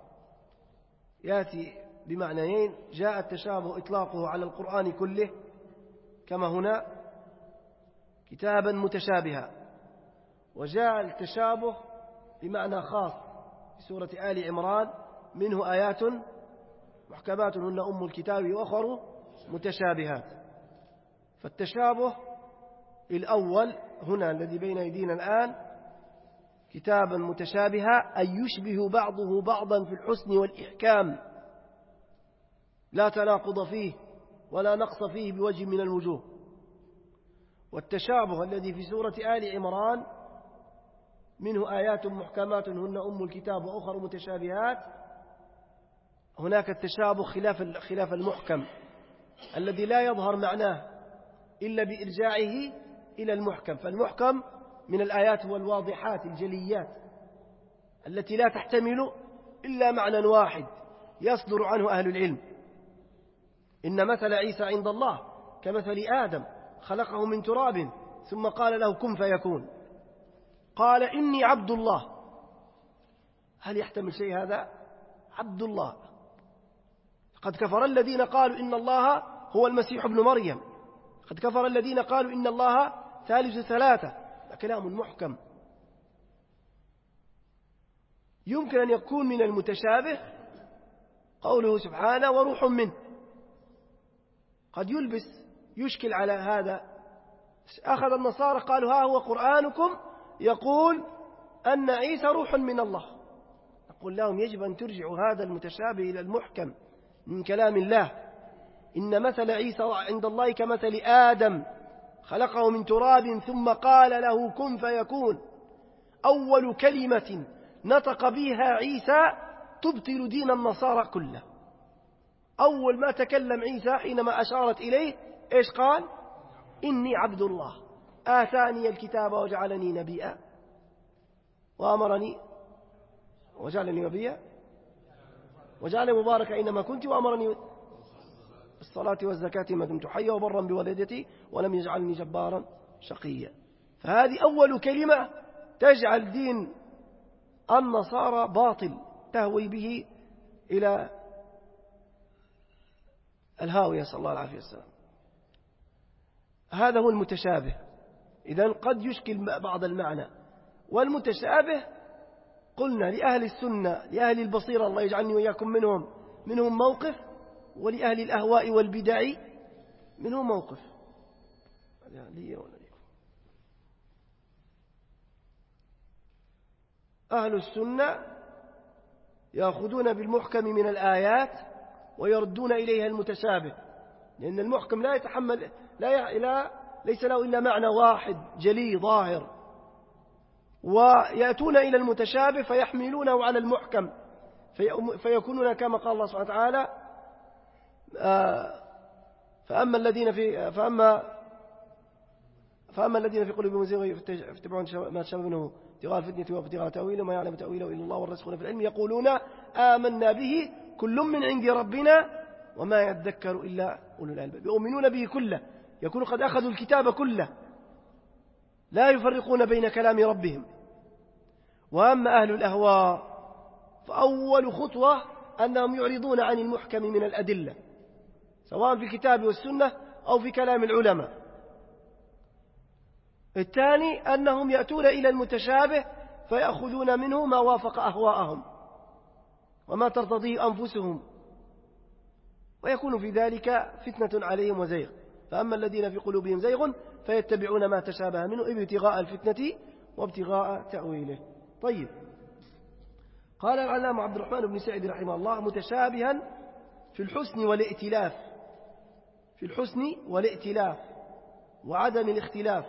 يأتي بمعنيين: جاء التشابه إطلاقه على القرآن كله كما هنا كتابا متشابها، وجاء التشابه بمعنى خاص في سورة آل عمران: منه آيات محكمات هن أم الكتاب وأخر متشابهات. فالتشابه الأول هنا الذي بين أيدينا الآن كتابا متشابها، أي يشبه بعضه بعضا في الحسن والإحكام، لا تناقض فيه ولا نقص فيه بوجه من الوجوه. والتشابه الذي في سورة آل عمران: منه آيات محكمات هن أم الكتاب وأخر متشابهات، هناك التشابه خلاف المحكم الذي لا يظهر معناه إلا بإرجاعه إلى المحكم. فالمحكم من الآيات هو الواضحات الجليات التي لا تحتمل إلا معنى واحد يصدر عنه أهل العلم: إن مثل عيسى عند الله كمثل آدم خلقه من تراب ثم قال له كن فيكون. قال إني عبد الله. هل يحتمل شيء هذا؟ عبد الله. قد كفر الذين قالوا إن الله هو المسيح ابن مريم، قد كفر الذين قالوا إن الله ثالث ثلاثة. كلام محكم. يمكن أن يكون من المتشابه قوله سبحانه وروح منه، قد يلبس يشكل على هذا. أخذ النصارى قالوا ها هو قرآنكم يقول أن عيسى روح من الله. نقول لهم يجب أن ترجعوا هذا المتشابه إلى المحكم من كلام الله: إن مثل عيسى عند الله كمثل آدم خلقه من تراب ثم قال له كن فيكون. أول كلمة نطق بها عيسى تبطل دين النصارى كله. أول ما تكلم عيسى حينما أشارت إليه إيش قال؟ إني عبد الله آتاني الكتاب وجعلني نبيا وأمرني وجعلني نبيا وجعلني مباركا أينما كنت وأمرني الصلاة والزكاة ما دمت حيا وبرا بوالدتي ولم يجعلني جبارا شقيا. فهذه أول كلمة تجعل دين النصارى باطل تهوي به إلى الهاوية، صلى الله عليه وسلم. هذا هو المتشابه. إذن قد يشكل بعض المعنى. والمتشابه قلنا لأهل السنة لأهل البصيرة الله يجعلني وإياكم منهم موقف، ولأهل الأهواء والبدع منهم موقف. أهل السنة يأخذون بالمحكم من الآيات ويردون إليها المتشابه، لأن المحكم لا يتحمل ليس له إلا معنى واحد جلي ظاهر، ويأتون إلى المتشابه فيحملونه على المحكم فيكونون كما قال الله سبحانه وتعالى فأما الذين في قلوبهم زيغ يتبعون ما تشابه منه ابتغاء الفتنة وابتغاء تأويله ما يعلم تأويله إلا الله والراسخون في العلم يقولون آمنا به كل من عند ربنا وما يذكر إلا أولو الألباب. يؤمنون به كله، يكونوا قد أخذوا الكتاب كله، لا يفرقون بين كلام ربهم. وأما أهل الأهواء فأول خطوة أنهم يعرضون عن المحكم من الأدلة، سواء في الكتاب والسنة أو في كلام العلماء. الثاني أنهم يأتون إلى المتشابه فيأخذون منه ما وافق أهواءهم وما ترتضيه أنفسهم، ويكون في ذلك فتنة عليهم وزيغ. فأما الذين في قلوبهم زيغ فيتبعون ما تشابه منه ابتغاء الفتنة وابتغاء تأويله. طيب، قال العلامة عبد الرحمن بن سعد رحمه الله: متشابها في الحسن والائتلاف، في الحسن والائتلاف وعدم الاختلاف.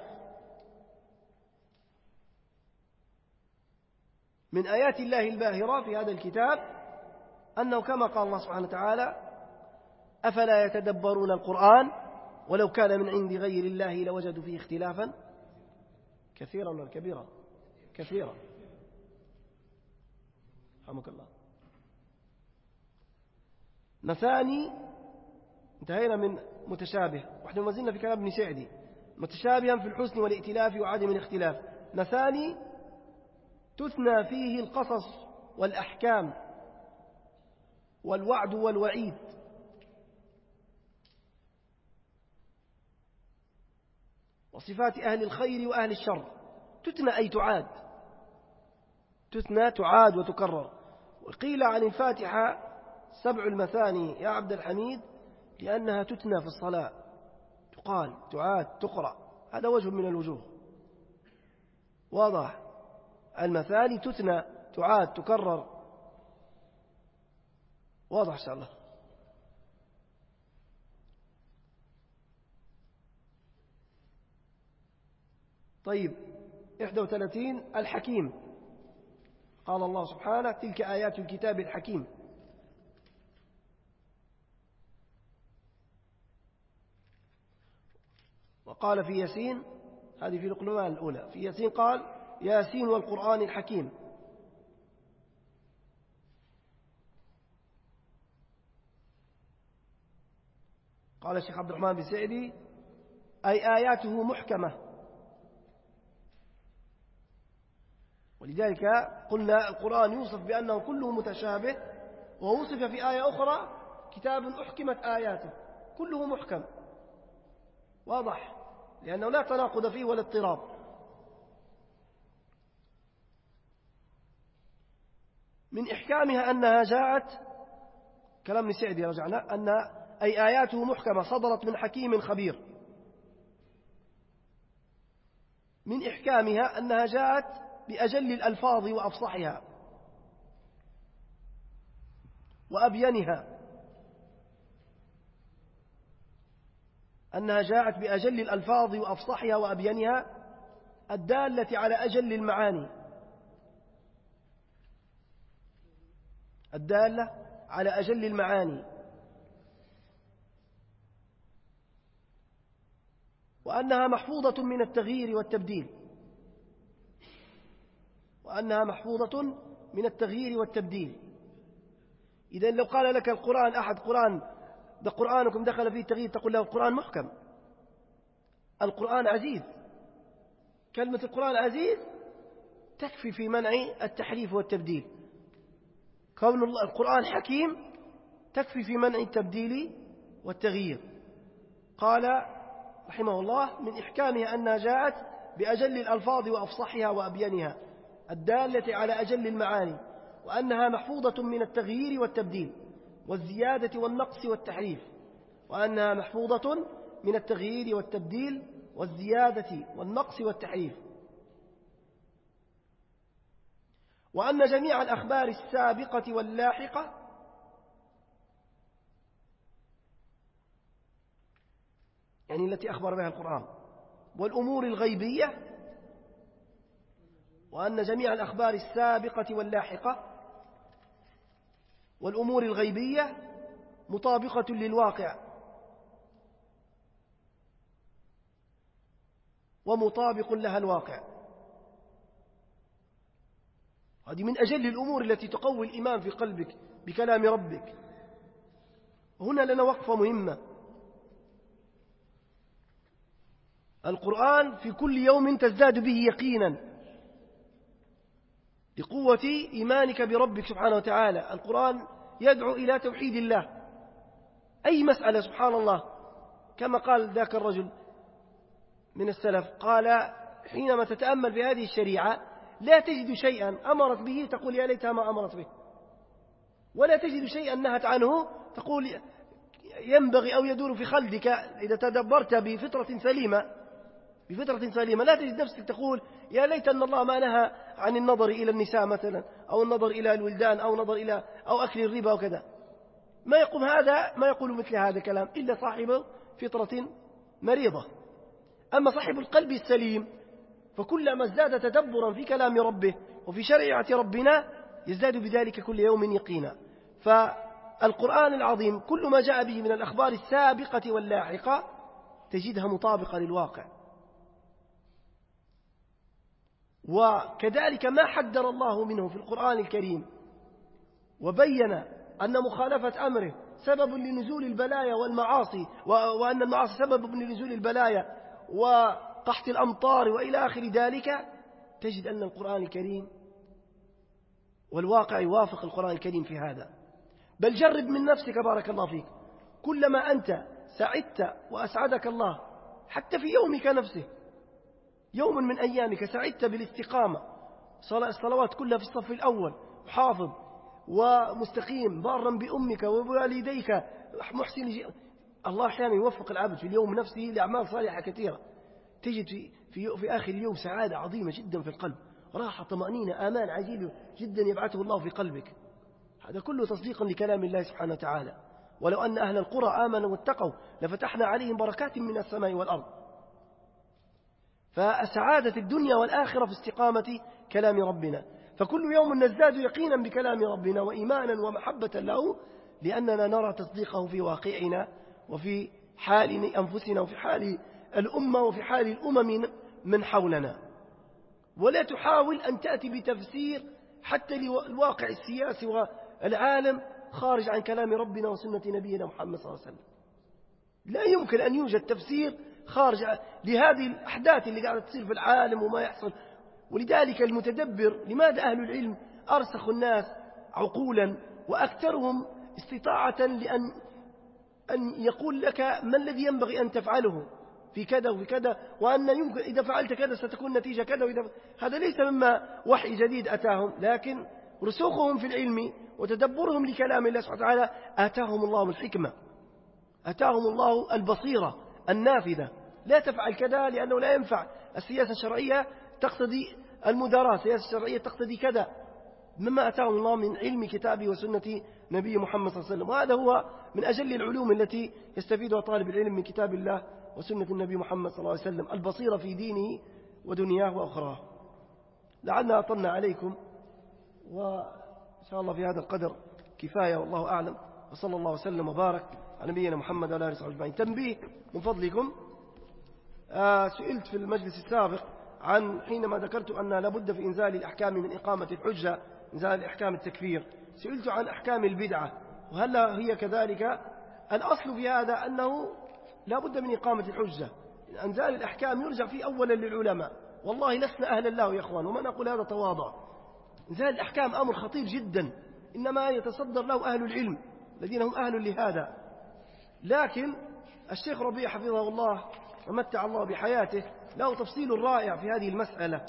من آيات الله الباهرة في هذا الكتاب أنه كما قال الله سبحانه وتعالى: أفلا يتدبرون القرآن ولو كان من عند غير الله لوجدوا فيه اختلافا كثيرا ولا كبيرا كثيرا. رحمك الله. مثاني، انتهينا من متشابه، ونحن ما زلنا في كلام ابن سعدي: متشابها في الحسن والائتلاف وعدم الاختلاف. مثاني تثنى فيه القصص والأحكام والوعد والوعيد. وصفات أهل الخير وأهل الشر تثنى أي تعاد، تثنى تعاد وتكرر. وقيل عن الفاتحة 7 المثاني يا عبد الحميد لأنها تثنى في الصلاة، تقال تعاد تقرأ، هذا وجه من الوجوه. واضح؟ المثاني تثنى تعاد تكرر، واضح إن شاء الله. طيب، 31 الحكيم. قال الله سبحانه: تلك آيات الكتاب الحكيم. وقال في ياسين، هذه في القلوب الأولى، في ياسين قال: ياسين والقرآن الحكيم. قال الشيخ عبد الرحمن بن سعدي: أي آياته محكمة. ولذلك قلنا القرآن يوصف بأنه كله متشابه، ووصف في آية أخرى: كتاب أحكمت آياته، كله محكم. واضح؟ لأنه لا تناقض فيه ولا اضطراب. من إحكامها أنها جاءت، كلام ابن سعدي رجعنا، أن أي آياته محكمة صدرت من حكيم خبير. من إحكامها أنها جاءت بأجل الألفاظ وأفصحها وأبينها، أنها جاءت بأجل الألفاظ وأفصحها وأبينها الدالة على أجل المعاني، الدالة على أجل المعاني. وأنها محفوظة من التغيير والتبديل، وأنها محفوظة من التغيير والتبديل. إذن لو قال لك القرآن أحد قرآن ده قرآنكم دخل فيه التغيير، تقول له القرآن محكم، القرآن عزيز. كلمة القرآن عزيز تكفي في منع التحريف والتبديل. كون القرآن حكيم تكفي في منع التبديل والتغيير. قال رحمه الله: من إحكامها أنها جاءت بأجل الألفاظ وأفصحها وأبينها الدالة على أجل المعاني، وأنها محفوظة من التغيير والتبديل والزيادة والنقص والتحريف، وأنها محفوظة من التغيير والتبديل والزيادة والنقص والتحريف. وأن جميع الأخبار السابقة واللاحقة يعني التي أخبر بها القرآن، والأمور الغيبية، وأن جميع الأخبار السابقة واللاحقة والأمور الغيبية مطابقة للواقع ومطابق لها الواقع. هذه من أجل الأمور التي تقوي الإيمان في قلبك بكلام ربك. هنا لنا وقفة مهمة. القرآن في كل يوم تزداد به يقينا لقوة إيمانك بربك سبحانه وتعالى. القرآن يدعو إلى توحيد الله. أي مسألة سبحان الله، كما قال ذاك الرجل من السلف، قال حينما تتأمل في هذه الشريعة لا تجد شيئا أمرت به تقول يا ليتها ما أمرت به، ولا تجد شيئا نهت عنه تقول ينبغي أو يدور في خلدك إذا تدبرت بفطرة سليمة لا تجد نفسك تقول يا ليت أن الله ما نهى عن النظر إلى النساء مثلا، أو النظر إلى الولدان، أو نظر إلى أو أكل الربا وكذا. ما يقول مثل هذا الكلام إلا صاحب فطرة مريضة. أما صاحب القلب السليم فكلما ازداد تدبرا في كلام ربه وفي شريعة ربنا يزداد بذلك كل يوم يقينا. فالقرآن العظيم كل ما جاء به من الأخبار السابقة واللاحقة تجدها مطابقة للواقع. وكذلك ما حذر الله منه في القرآن الكريم وبين أن مخالفة أمره سبب لنزول البلايا والمعاصي، وأن المعاصي سبب لنزول البلايا وقحط الأمطار وإلى آخر ذلك، تجد أن القرآن الكريم والواقع يوافق القرآن الكريم في هذا. بل جرب من نفسك بارك الله فيك، كلما أنت سعدت وأسعدك الله حتى في يومك نفسه، يوم من أيامك سعدت بالاستقامة، الصلوات كلها في الصف الأول، حافظ ومستقيم بارا بأمك وبوالديك محسن، الله أحيانا يوفق العبد في اليوم نفسه لأعمال صالحة كثيرة، تجد في آخر اليوم سعادة عظيمة جدا في القلب، راحة، طمأنينة، آمان عجيب جدا يبعثه الله في قلبك. هذا كله تصديقا لكلام الله سبحانه وتعالى. ولو أن أهل القرى آمنوا واتقوا لفتحنا عليهم بركات من السماء والأرض. فسعادة الدنيا والآخرة في استقامة كلام ربنا. فكل يوم نزداد يقينا بكلام ربنا وإيمانا ومحبة له، لأننا نرى تصديقه في واقعنا وفي حال أنفسنا وفي حال الأمة وفي حال الأمم من حولنا. ولا تحاول أن تأتي بتفسير حتى للواقع السياسي والعالم خارج عن كلام ربنا وسنة نبينا محمد صلى الله عليه وسلم. لا يمكن أن يوجد تفسير خارج لهذه الأحداث اللي قاعدة تصير في العالم وما يحصل. ولذلك المتدبر، لماذا أهل العلم أرسخ الناس عقولا وأكثرهم استطاعة لأن يقول لك ما الذي ينبغي أن تفعله في كذا وفي كذا، وأن يمكن إذا فعلت كذا ستكون نتيجة كذا، هذا ليس مما وحي جديد أتاهم، لكن رسوخهم في العلم وتدبرهم لكلام الله سبحانه وتعالى آتاهم الله الحكمة، آتاهم الله البصيرة النافذة. لا تفعل كذا لأنه لا ينفع، السياسة الشرعية تقتضي المداراة، السياسة الشرعية تقتضي كذا، مما أتاهم الله من علم كتابه وسنة نبي محمد صلى الله عليه وسلم. وهذا هو من أجل العلوم التي يستفيدها طالب العلم من كتاب الله وسنة النبي محمد صلى الله عليه وسلم، البصيرة في دينه ودنياه وأخراه. لعلنا أطلنا عليكم، وإن شاء الله في هذا القدر كفاية، والله أعلم، وصلى الله وسلم وبارك على نبينا محمد وعلى آله وصحبه أجمعين. تنبيه من فضلكم، سئلت في المجلس السابق عن حينما ذكرت أن لابد في إنزال الأحكام من إقامة الحجة، إنزال أحكام التكفير، سئلت عن أحكام البدعة وهل هي كذلك؟ الأصل في هذا أنه لابد من إقامة الحجة. إنزال الأحكام يرجع فيه أولا للعلماء، والله لسنا أهلا له يا أخوان، وما نقول هذا تواضع. إنزال الأحكام أمر خطير جدا، إنما يتصدر له أهل العلم الذين هم أهل لهذا. لكن الشيخ ربيع حفظه الله ومتع الله بحياته له تفصيل رائع في هذه المسألة.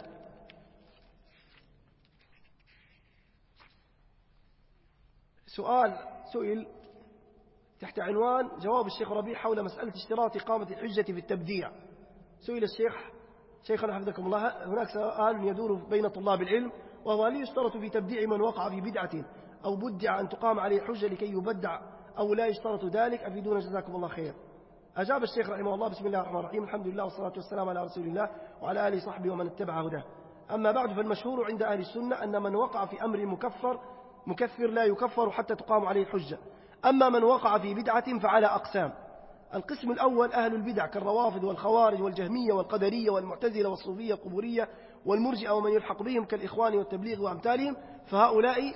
سؤال سئل تحت عنوان جواب الشيخ ربيع حول مسألة اشتراط إقامة الحجة في التبديع. سئل شيخنا حفظكم الله، هناك سؤال يدور بين طلاب العلم، وهو هل يشترط في تبديع من وقع في بدعة أو بدع أن تقام عليه حجة لكي يبدع، أو لا يشترط ذلك؟ أفيدونا جزاكم الله خير. أجاب الشيخ رحمه الله: بسم الله الرحمن الرحيم، الحمد لله والصلاة والسلام على رسول الله وعلى آله وصحبه ومن اتبع هداه. أما بعد، فالمشهور عند أهل السنة أن من وقع في أمر مكفر لا يكفر حتى تقام عليه الحجة. أما من وقع في بدعة فعلى أقسام: القسم الأول أهل البدع كالروافض والخوارج والجهمية والقدرية والمعتزلة والصوفية القبورية والمرجئة ومن يلحق بهم كالإخوان والتبليغ وأمثالهم، فهؤلاء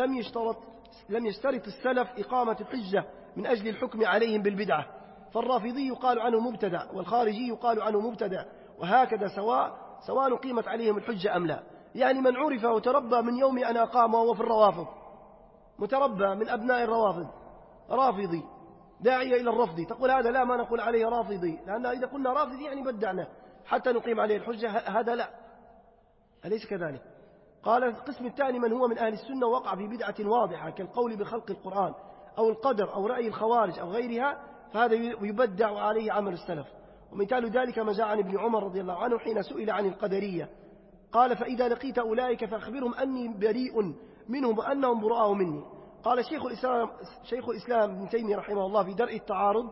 لم يشترط السلف إقامة الحجة من أجل الحكم عليهم بالبدعة، فالرافضي يقال عنه مبتدع والخارجي يقال عنه مبتدع، وهكذا سواء قيمت عليهم الحجة أم لا. يعني من عرف وتربى من يوم أن أقام وهو في الروافض، متربى من أبناء الروافض، رافضي داعية إلى الرفض، تقول هذا لا، ما نقول عليه رافضي، لأن إذا قلنا رافضي يعني بدعنا حتى نقيم عليه الحجة، هذا لا، أليس كذلك؟ قال: القسم الثاني من هو من أهل السنة وقع في بدعة واضحة كالقول بخلق القرآن أو القدر أو رأي الخوارج أو غيرها، فهذا يبدع عليه عمل السلف. ومثال ذلك ما جاء عن ابن عمر رضي الله عنه حين سئل عن القدرية، قال: فإذا لقيت أولئك فأخبرهم أني بريء منهم وأنهم براء مني. قال شيخ الإسلام ابن تيمية رحمه الله في درء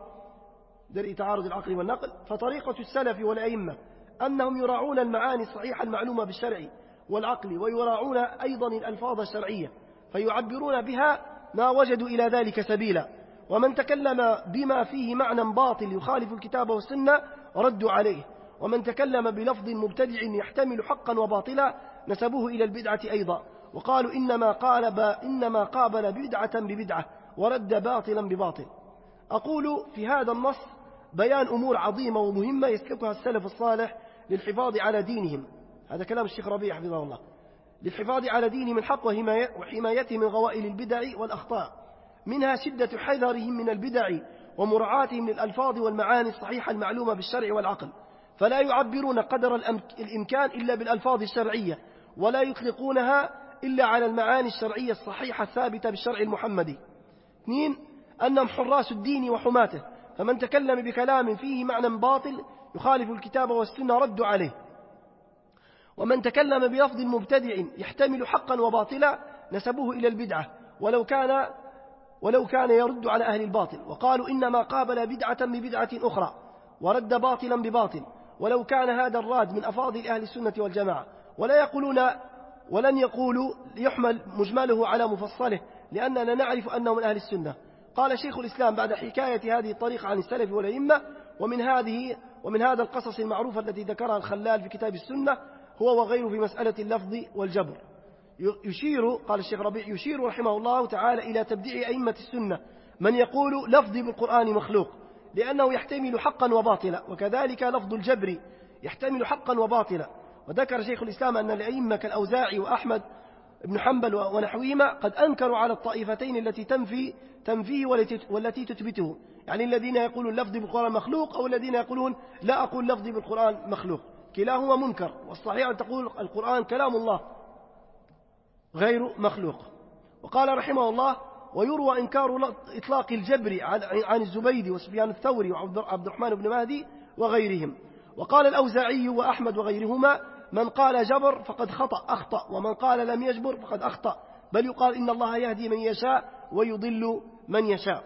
تعارض العقل والنقل: فطريقة السلف والأئمة أنهم يراعون المعاني الصحيحة المعلومة بالشرع والعقل، ويراعون أيضا الألفاظ الشرعية فيعبرون بها ما وجدوا إلى ذلك سبيلا، ومن تكلم بما فيه معنى باطل يخالف الكتاب والسنة ردوا عليه، ومن تكلم بلفظ مبتدع يحتمل حقا وباطلا نسبوه إلى البدعة أيضا، وقالوا إنما قابل بدعة ببدعة ورد باطلا بباطل. أقول في هذا النص بيان أمور عظيمة ومهمة يسلكها السلف الصالح للحفاظ على دينهم، هذا كلام الشيخ ربيع حفظه الله، للحفاظ على دينهم الحق وحمايته من غوائل البدع والأخطاء، منها شدة حذرهم من البدع ومراعاتهم للألفاظ والمعاني الصحيحة المعلومة بالشرع والعقل، فلا يعبرون قدر الإمكان إلا بالألفاظ الشرعية، ولا يطلقونها إلا على المعاني الشرعية الصحيحة الثابتة بالشرع المحمدي. 2. أنهم حراس الدين وحماته، فمن تكلم بكلام فيه معنى باطل يخالف الكتاب والسنة ردوا عليه، ومن تكلم بلفظ مبتدع يحتمل حقا وباطلا نسبوه إلى البدعة ولو كان يرد على أهل الباطل، وقالوا إنما قابل بدعة ببدعة أخرى ورد باطلا بباطل، ولو كان هذا الراد من أفاضل أهل السنة والجماعة، ولن يقولوا يحمل مجمله على مفصله، لأننا نعرف أنه من أهل السنة. قال شيخ الإسلام بعد حكاية هذه الطريقة عن السلف والأئمة: ومن هذا القصص المعروفة التي ذكرها الخلال في كتاب السنة هو وغيره في مسألة اللفظ والجبر. قال الشيخ ربيع: يشير رحمه الله تعالى إلى تبديع أئمة السنة من يقول لفظي بالقرآن مخلوق لأنه يحتمل حقا وباطلا، وكذلك لفظ الجبر يحتمل حقا وباطلا. وذكر شيخ الإسلام أن الأئمة كالأوزاعي وأحمد بن حنبل ونحوهما قد أنكروا على الطائفتين التي تنفيه والتي تثبته، يعني الذين يقولون لفظي بالقرآن مخلوق أو الذين يقولون لا أقول لفظي بالقرآن مخلوق، كلاهما منكر، والصحيح أن تقول القرآن كلام الله غير مخلوق. وقال رحمه الله: ويروى إنكار إطلاق الجبر عن الزبيدي وسفيان الثوري وعبد الرحمن بن مهدي وغيرهم. وقال الأوزاعي وأحمد وغيرهما: من قال جبر فقد أخطأ، ومن قال لم يجبر فقد أخطأ، بل يقال إن الله يهدي من يشاء ويضل من يشاء.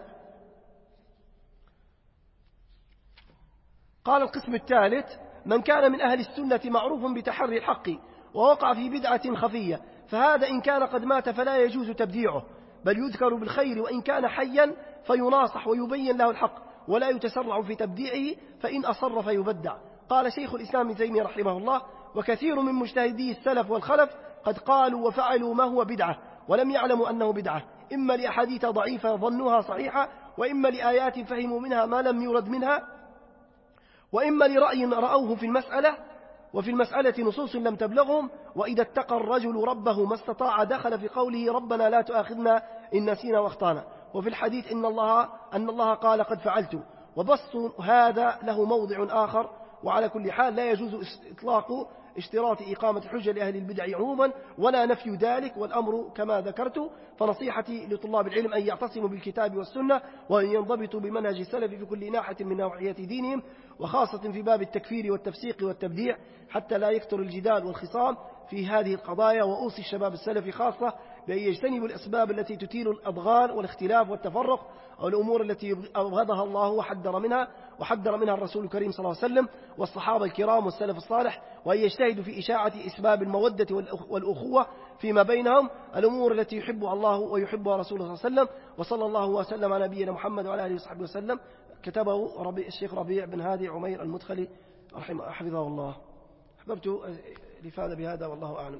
قال القسم الثالث: من كان من أهل السنة معروف بتحري الحق ووقع في بدعة خفية، فهذا إن كان قد مات فلا يجوز تبديعه، بل يذكر بالخير، وإن كان حيا فيناصح ويبين له الحق ولا يتسرع في تبديعه، فإن أصر فيبدع. قال شيخ الإسلام ابن تيمية رحمه الله: وكثير من مجتهدي السلف والخلف قد قالوا وفعلوا ما هو بدعة ولم يعلموا أنه بدعة، إما لأحاديث ضعيفة ظنوها صحيحة، وإما لآيات فهموا منها ما لم يرد منها، وإما لرأي رأوه في المسألة، وفي المسألة نصوص لم تبلغهم، وإذا اتقى الرجل ربه ما استطاع دخل في قوله ربنا لا تؤاخذنا إن نسينا واخطأنا، وفي الحديث أن الله قال قد فعلت، وبسط هذا له موضع آخر. وعلى كل حال لا يجوز إطلاق اشتراط إقامة حجة لأهل البدع عموما ولا نفي ذلك، والأمر كما ذكرت. فنصيحتي لطلاب العلم أن يعتصموا بالكتاب والسنة، وأن ينضبطوا بمنهج السلف في كل ناحية من نوعية دينهم، وخاصة في باب التكفير والتفسيق والتبديع، حتى لا يكثر الجدال والخصام في هذه القضايا. وأوصي الشباب السلفي خاصة بأن يجتنبوا الأسباب التي تثير الأضغان والاختلاف والتفرق، أو الأمور التي أبغضها الله وحذر منها الرسول الكريم صلى الله عليه وسلم والصحابة الكرام والسلف الصالح، وأن يجتهدوا في إشاعة أسباب المودة والأخوة فيما بينهم، الأمور التي يحبها الله ويحبها رسوله صلى الله عليه وسلم. وصلى الله وسلم على نبينا محمد وعلى آله وصحبه وسلم. كتبه الشيخ ربيع بن هادي عمير المدخلي حفظه الله. أحببت الإفادة بهذا والله أعلم.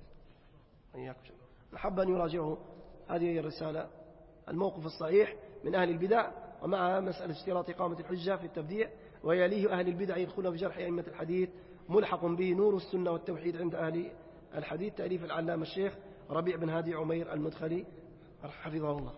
أحب أن يراجعه هذه الرسالة الموقف الصحيح من أهل البدع، ومع مسألة اشتراط إقامة الحجة في التبديع، ويليه أهل البدع يدخلون في جرح أئمة الحديث، ملحق به نور السنة والتوحيد عند أهل الحديث، تأليف العلامة الشيخ ربيع بن هادي عمير المدخلي حفظه الله.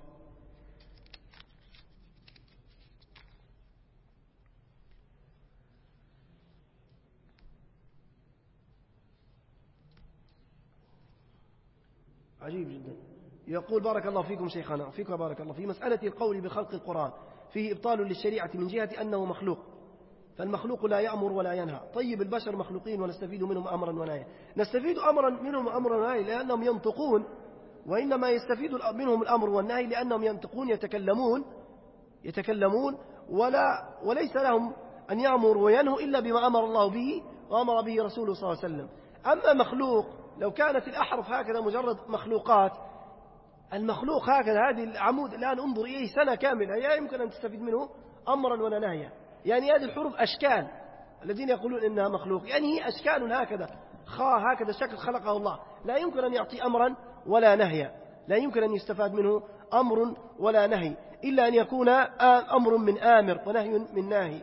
عجيب جدا. يقول بارك الله فيكم شيخنا، فيك بارك الله، في مسألة القول بخلق القرآن فيه إبطال للشريعة من جهة أنه مخلوق، فالمخلوق لا يأمر ولا ينهى. طيب البشر مخلوقين ونستفيد منهم أمرا ونهيا. نستفيد منهم أمرا ونهيا لأنهم ينطقون، وإنما يستفيد منهم الأمر والنهي لأنهم ينطقون يتكلمون وليس لهم أن يأمروا وينهوا إلا بما أمر الله به وأمر به رسوله صلى الله عليه وسلم. أما مخلوق، لو كانت الأحرف هكذا مجرد مخلوقات، المخلوق هكذا هذه العمود الآن انظر إليه سنة كاملة لا يمكن أن تستفيد منه أمرا ولا نهيا. يعني هذه الحروف أشكال، الذين يقولون إنها مخلوق يعني هي أشكال هكذا، هكذا شكل خلقه الله، لا يمكن أن يعطي أمرا ولا نهيا، لا يمكن أن يستفاد منه أمر ولا نهي إلا أن يكون أمر من آمر ونهي من ناهي.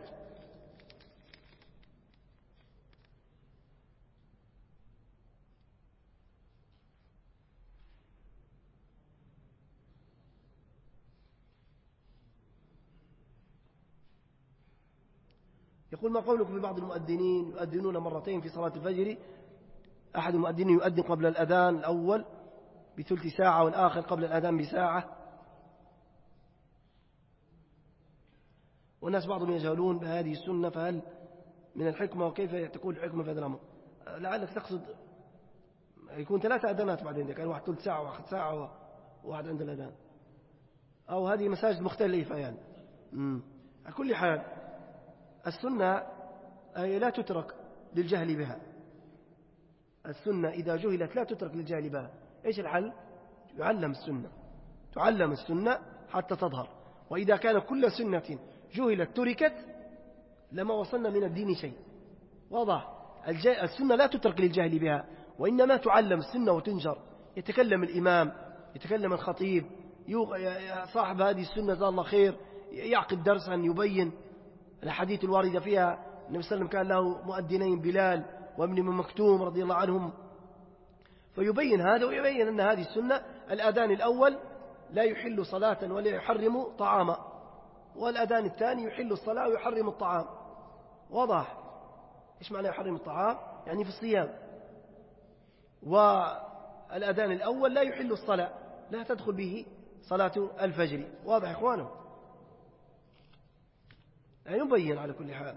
يقول ما قولك ببعض المؤذنين يؤذنون مرتين في صلاة الفجر، أحد المؤذنين يؤذن قبل الأذان الأول بثلث ساعة والآخر قبل الأذان بساعة، والناس بعضهم يجهلون بهذه السنة، فهل من الحكمة وكيف تكون الحكمة في هذا الأمر؟ لعلك تقصد يكون 3 أذانات بعدين، كان واحد ثلث ساعة وواحد ساعة وواحد عند الأذان، أو هذه مساجد مختلفة يعني. على كل حال السنة لا تترك للجهل بها، السنة إذا جهلت لا تترك للجهل بها. إيش الحل؟ تعلم السنة حتى تظهر، وإذا كان كل سنة جهلت تركت لما وصلنا من الدين شيء. واضح؟ السنة لا تترك للجهل بها، وإنما تعلم السنة وتنشر. يتكلم الإمام، يتكلم الخطيب، صاحب هذه السنة جزاه الله خير، يعقد درسا يبين الحديث الواردة فيها. النبي صلى الله عليه وسلم كان له مؤذنين، بلال وابن مكتوم رضي الله عنهم، فيبين هذا ويبين أن هذه السنة. الأذان الأول لا يحل صلاة ولا يحرم طعاما، والأذان الثاني يحل الصلاة ويحرم الطعام. واضح؟ إيش معنى يحرم الطعام؟ يعني في الصيام. والأذان الأول لا يحل الصلاة، لا تدخل به صلاة الفجر. واضح يا إخوانه؟ يعني يبين على كل حال.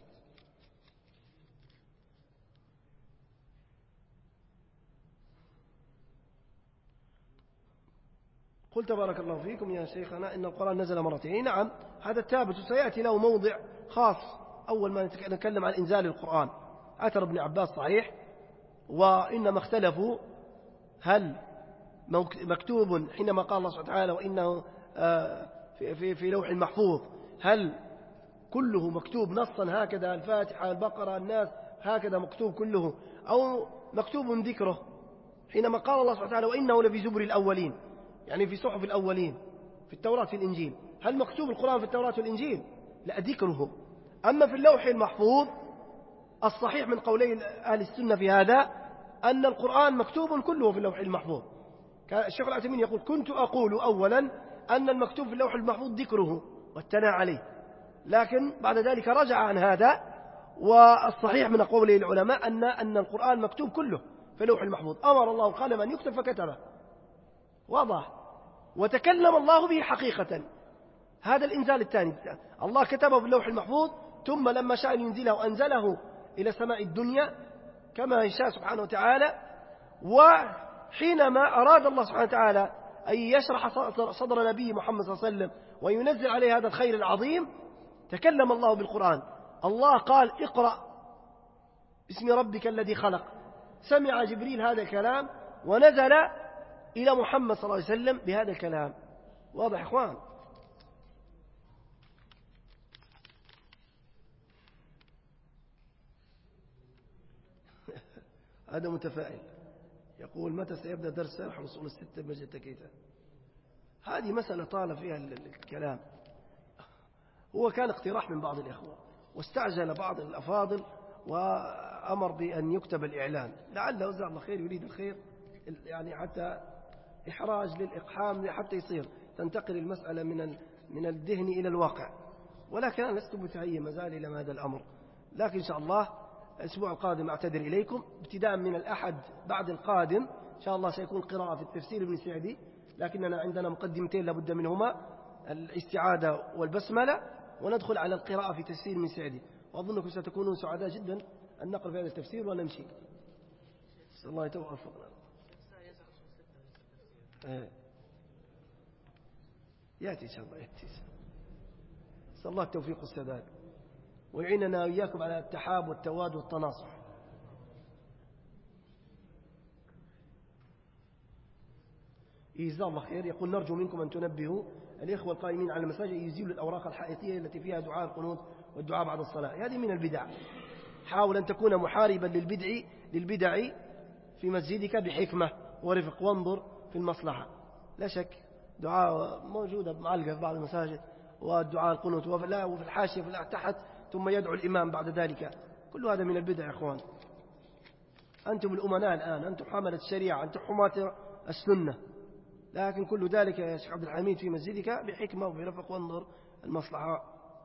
قلت بارك الله فيكم يا شيخنا إن القرآن نزل مرتين. نعم هذا الثابت، وسيأتي له موضع خاص أول ما نتكلم عن إنزال القرآن. أثر ابن عباس صحيح، وإنما اختلفوا هل مكتوب حينما قال الله سبحانه وتعالى وإنه في لوح محفوظ، هل كله مكتوب نصا هكذا، الفاتحة البقرة الناس هكذا مكتوب كله، أو مكتوب ذكره حينما قال الله سبحانه وتعالى وإنه لفي زبر الأولين، يعني في صحف الأولين في التوراة في الإنجيل. هل مكتوب القرآن في التوراة والإنجيل؟ لا، ذكره. أما في اللوح المحفوظ الصحيح من قولي أهل السنة في هذا أن القرآن مكتوب كله في اللوح المحفوظ. الشيخ العثيمين يقول كنت أقول أولا أن المكتوب في اللوح المحفوظ ذكره والثناء عليه، لكن بعد ذلك رجع عن هذا، والصحيح من قول العلماء أن القرآن مكتوب كله في اللوح المحفوظ. أمر الله القلم أن يكتب فكتبه. واضح؟ وتكلم الله به حقيقة. هذا الإنزال الثاني، الله كتبه في اللوح المحفوظ، ثم لما شاء أن ينزله أنزله إلى سماء الدنيا كما يشاء سبحانه وتعالى، حينما أراد الله سبحانه وتعالى أن يشرح صدر نبي محمد صلى الله عليه وسلم وينزل عليه هذا الخير العظيم تكلم الله بالقرآن. الله قال اقرأ باسم ربك الذي خلق. سمع جبريل هذا الكلام ونزل إلى محمد صلى الله عليه وسلم بهذا الكلام. واضح إخوان؟ هذا متفائل يقول متى سيبدأ درس شرح الأصول الستة بمجلة تكيتا؟ هذه مسألة طال فيها الكلام. هو كان اقتراح من بعض الإخوة واستعجل بعض الأفاضل وأمر بأن يكتب الإعلان، لعله جزاه الله خير يريد الخير، يعني حتى إحراج للإقحام حتى يصير تنتقل المسألة من الذهن إلى الواقع. ولكن أنا لست متهيئ مازال إلى هذا الأمر، لكن إن شاء الله الأسبوع القادم أعتذر إليكم ابتداء من الأحد بعد القادم إن شاء الله سيكون قراءة في التفسير ابن سعدي، لكننا عندنا مقدمتين لابد منهما، الاستعادة والبسملة، وندخل على القراءة في تفسير ابن سعدي. وأظنكم ستكونون سعداء جدا أن نقرأ في هذا التفسير ونمشي. نسأل الله يتوفقنا. يأتي إن شاء الله يأتي. نسأل الله التوفيق والسداد ويعيننا وإياكم على التحاب والتواد والتناصح. جزاه الله خير. يقول نرجو منكم أن تنبهوا الإخوة القائمين على المساجد يزيلوا الأوراق الحائطية التي فيها دعاء القنوت والدعاء بعد الصلاة، هذه من البدع. حاول أن تكون محاربا للبدع في مسجدك بحكمة ورفق، وانظر في المصلحة. لا شك دعاء موجودة معلقة في بعض المساجد، والدعاء القنوت وفي الحاشية في تحت، ثم يدعو الإمام بعد ذلك. كل هذا من البدع يا إخوان. أنتم الأمناء الآن، أنتم حملة الشريعة، أنتم حماة السنة، لكن كل ذلك يا شيخ عبد الحميد في مسجدك بحكمة وبرفق، وانظر المصلحة.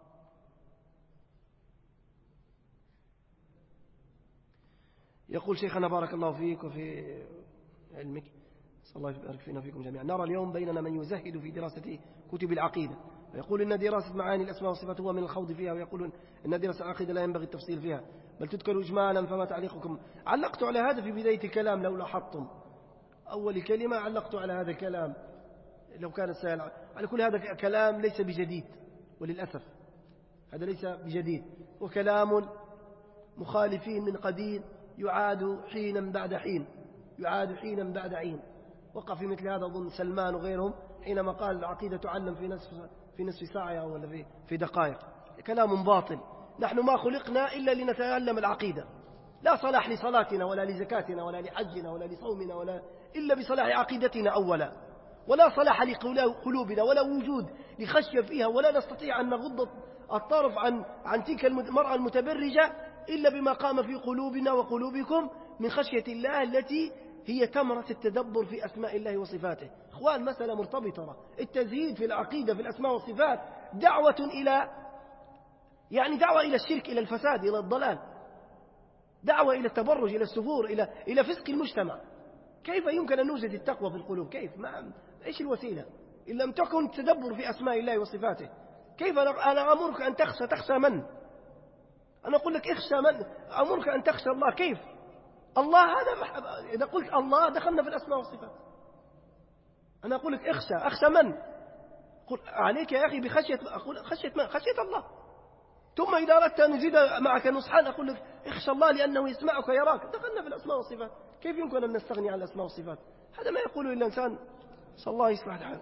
يقول شيخنا بارك الله فيك وفي علمك، صلى الله يبارك فينا وفيكم جميعا. نرى اليوم بيننا من يزهد في دراسة كتب العقيدة ويقول إن دراسة معاني الأسماء والصفات هو من الخوض فيها، ويقول إن دراسة العقيدة لا ينبغي التفصيل فيها بل تذكر إجمالا. فما تعليقكم؟ علقت على هذا في بداية الكلام لو لاحظتم، أول كلمة علقت على هذا الكلام لو كان سائل. على كل هذا كلام ليس بجديد، وللأسف هذا ليس بجديد، وكلام مخالفين من قديم يعاد حينا بعد حين، يعاد حينا بعد حين. وقع في مثل هذا أظن سلمان وغيرهم حينما قال العقيدة تعلم في نصف ساعة ولا في دقائق. كلام باطل. نحن ما خلقنا إلا لنتعلم العقيدة، لا صلاح لصلاتنا ولا لزكاتنا ولا لحجنا ولا لصومنا ولا إلا بصلاح عقيدتنا أولا، ولا صلاح لقلوبنا ولا وجود لخشية فيها، ولا نستطيع أن نغض الطرف عن تلك المرأة المتبرجة إلا بما قام في قلوبنا وقلوبكم من خشية الله التي هي ثمرة التدبر في أسماء الله وصفاته. إخوان مسألة مرتبطة. التزهيد في العقيدة في الأسماء والصفات دعوة إلى الشرك، إلى الفساد، إلى الضلال، دعوة إلى التبرج، إلى السفور، إلى فسق المجتمع. كيف يمكن أن نوجد التقوى في القلوب؟ كيف؟ إيش الوسيلة إن لم تكن تدبر في أسماء الله وصفاته؟ كيف أنا أمرك أن تخشى من؟ أنا أقول لك اخشى من؟ أمرك أن تخشى الله. كيف؟ الله هذا إذا قلت الله دخلنا في الأسماء والصفات. أنا أقول لك أخشى من؟ قل عليك يا أخي بخشية، أقول خشية من؟ خشية الله. ثم إذا أردت أن نزيد معك نصحان أقول لك اخشى الله لأنه يسمعك ويراك. دخلنا في الأسماء والصفات. كيف يمكن أن نستغني عن الأسماء والصفات؟ هذا ما يقوله إلا إنسان صلى الله يصلح الحال.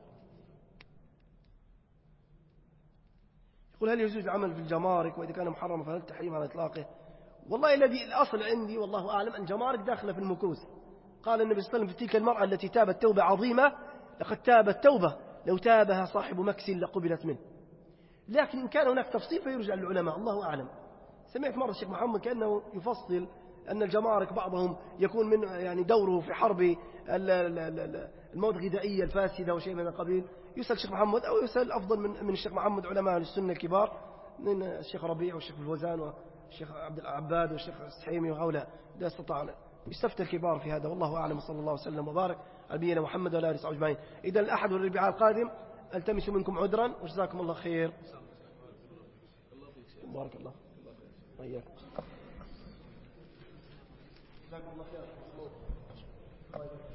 يقول هل يجوز العمل في الجمارك، وإذا كان محرما فهل التحريم على إطلاقه؟ والله الأصل عندي والله أعلم أن الجمارك داخلة في المكوس. قال النبي صلى الله عليه وسلم في تلك المرأة التي تابت توبة عظيمة لقد تابت توبة لو تابها صاحب مكس لقبلت منه. لكن إن كان هناك تفصيل فيرجع للعلماء، الله أعلم. سمعت مرة الشيخ محمد كأنه يفصل أن الجمارك بعضهم يكون من يعني دوره في حرب المواد الغذائية الفاسدة وشيء من القبيل. يسأل الشيخ محمد أو يسأل أفضل من الشيخ محمد علماء السنة الكبار، من الشيخ ربيع والشيخ الفوزان والشيخ عبد العباد والشيخ السحيمي وهؤلاء، إذا استطعنا يستفتى الكبار في هذا، والله أعلم. صلى الله وسلم وبارك على نبينا محمد وعلى آله وصحبه أجمعين. إذا الأحد والربيع القادم التمس منكم عذرا، وجزاكم الله خير. بارك الله وإياكم. جزاكم الله خير.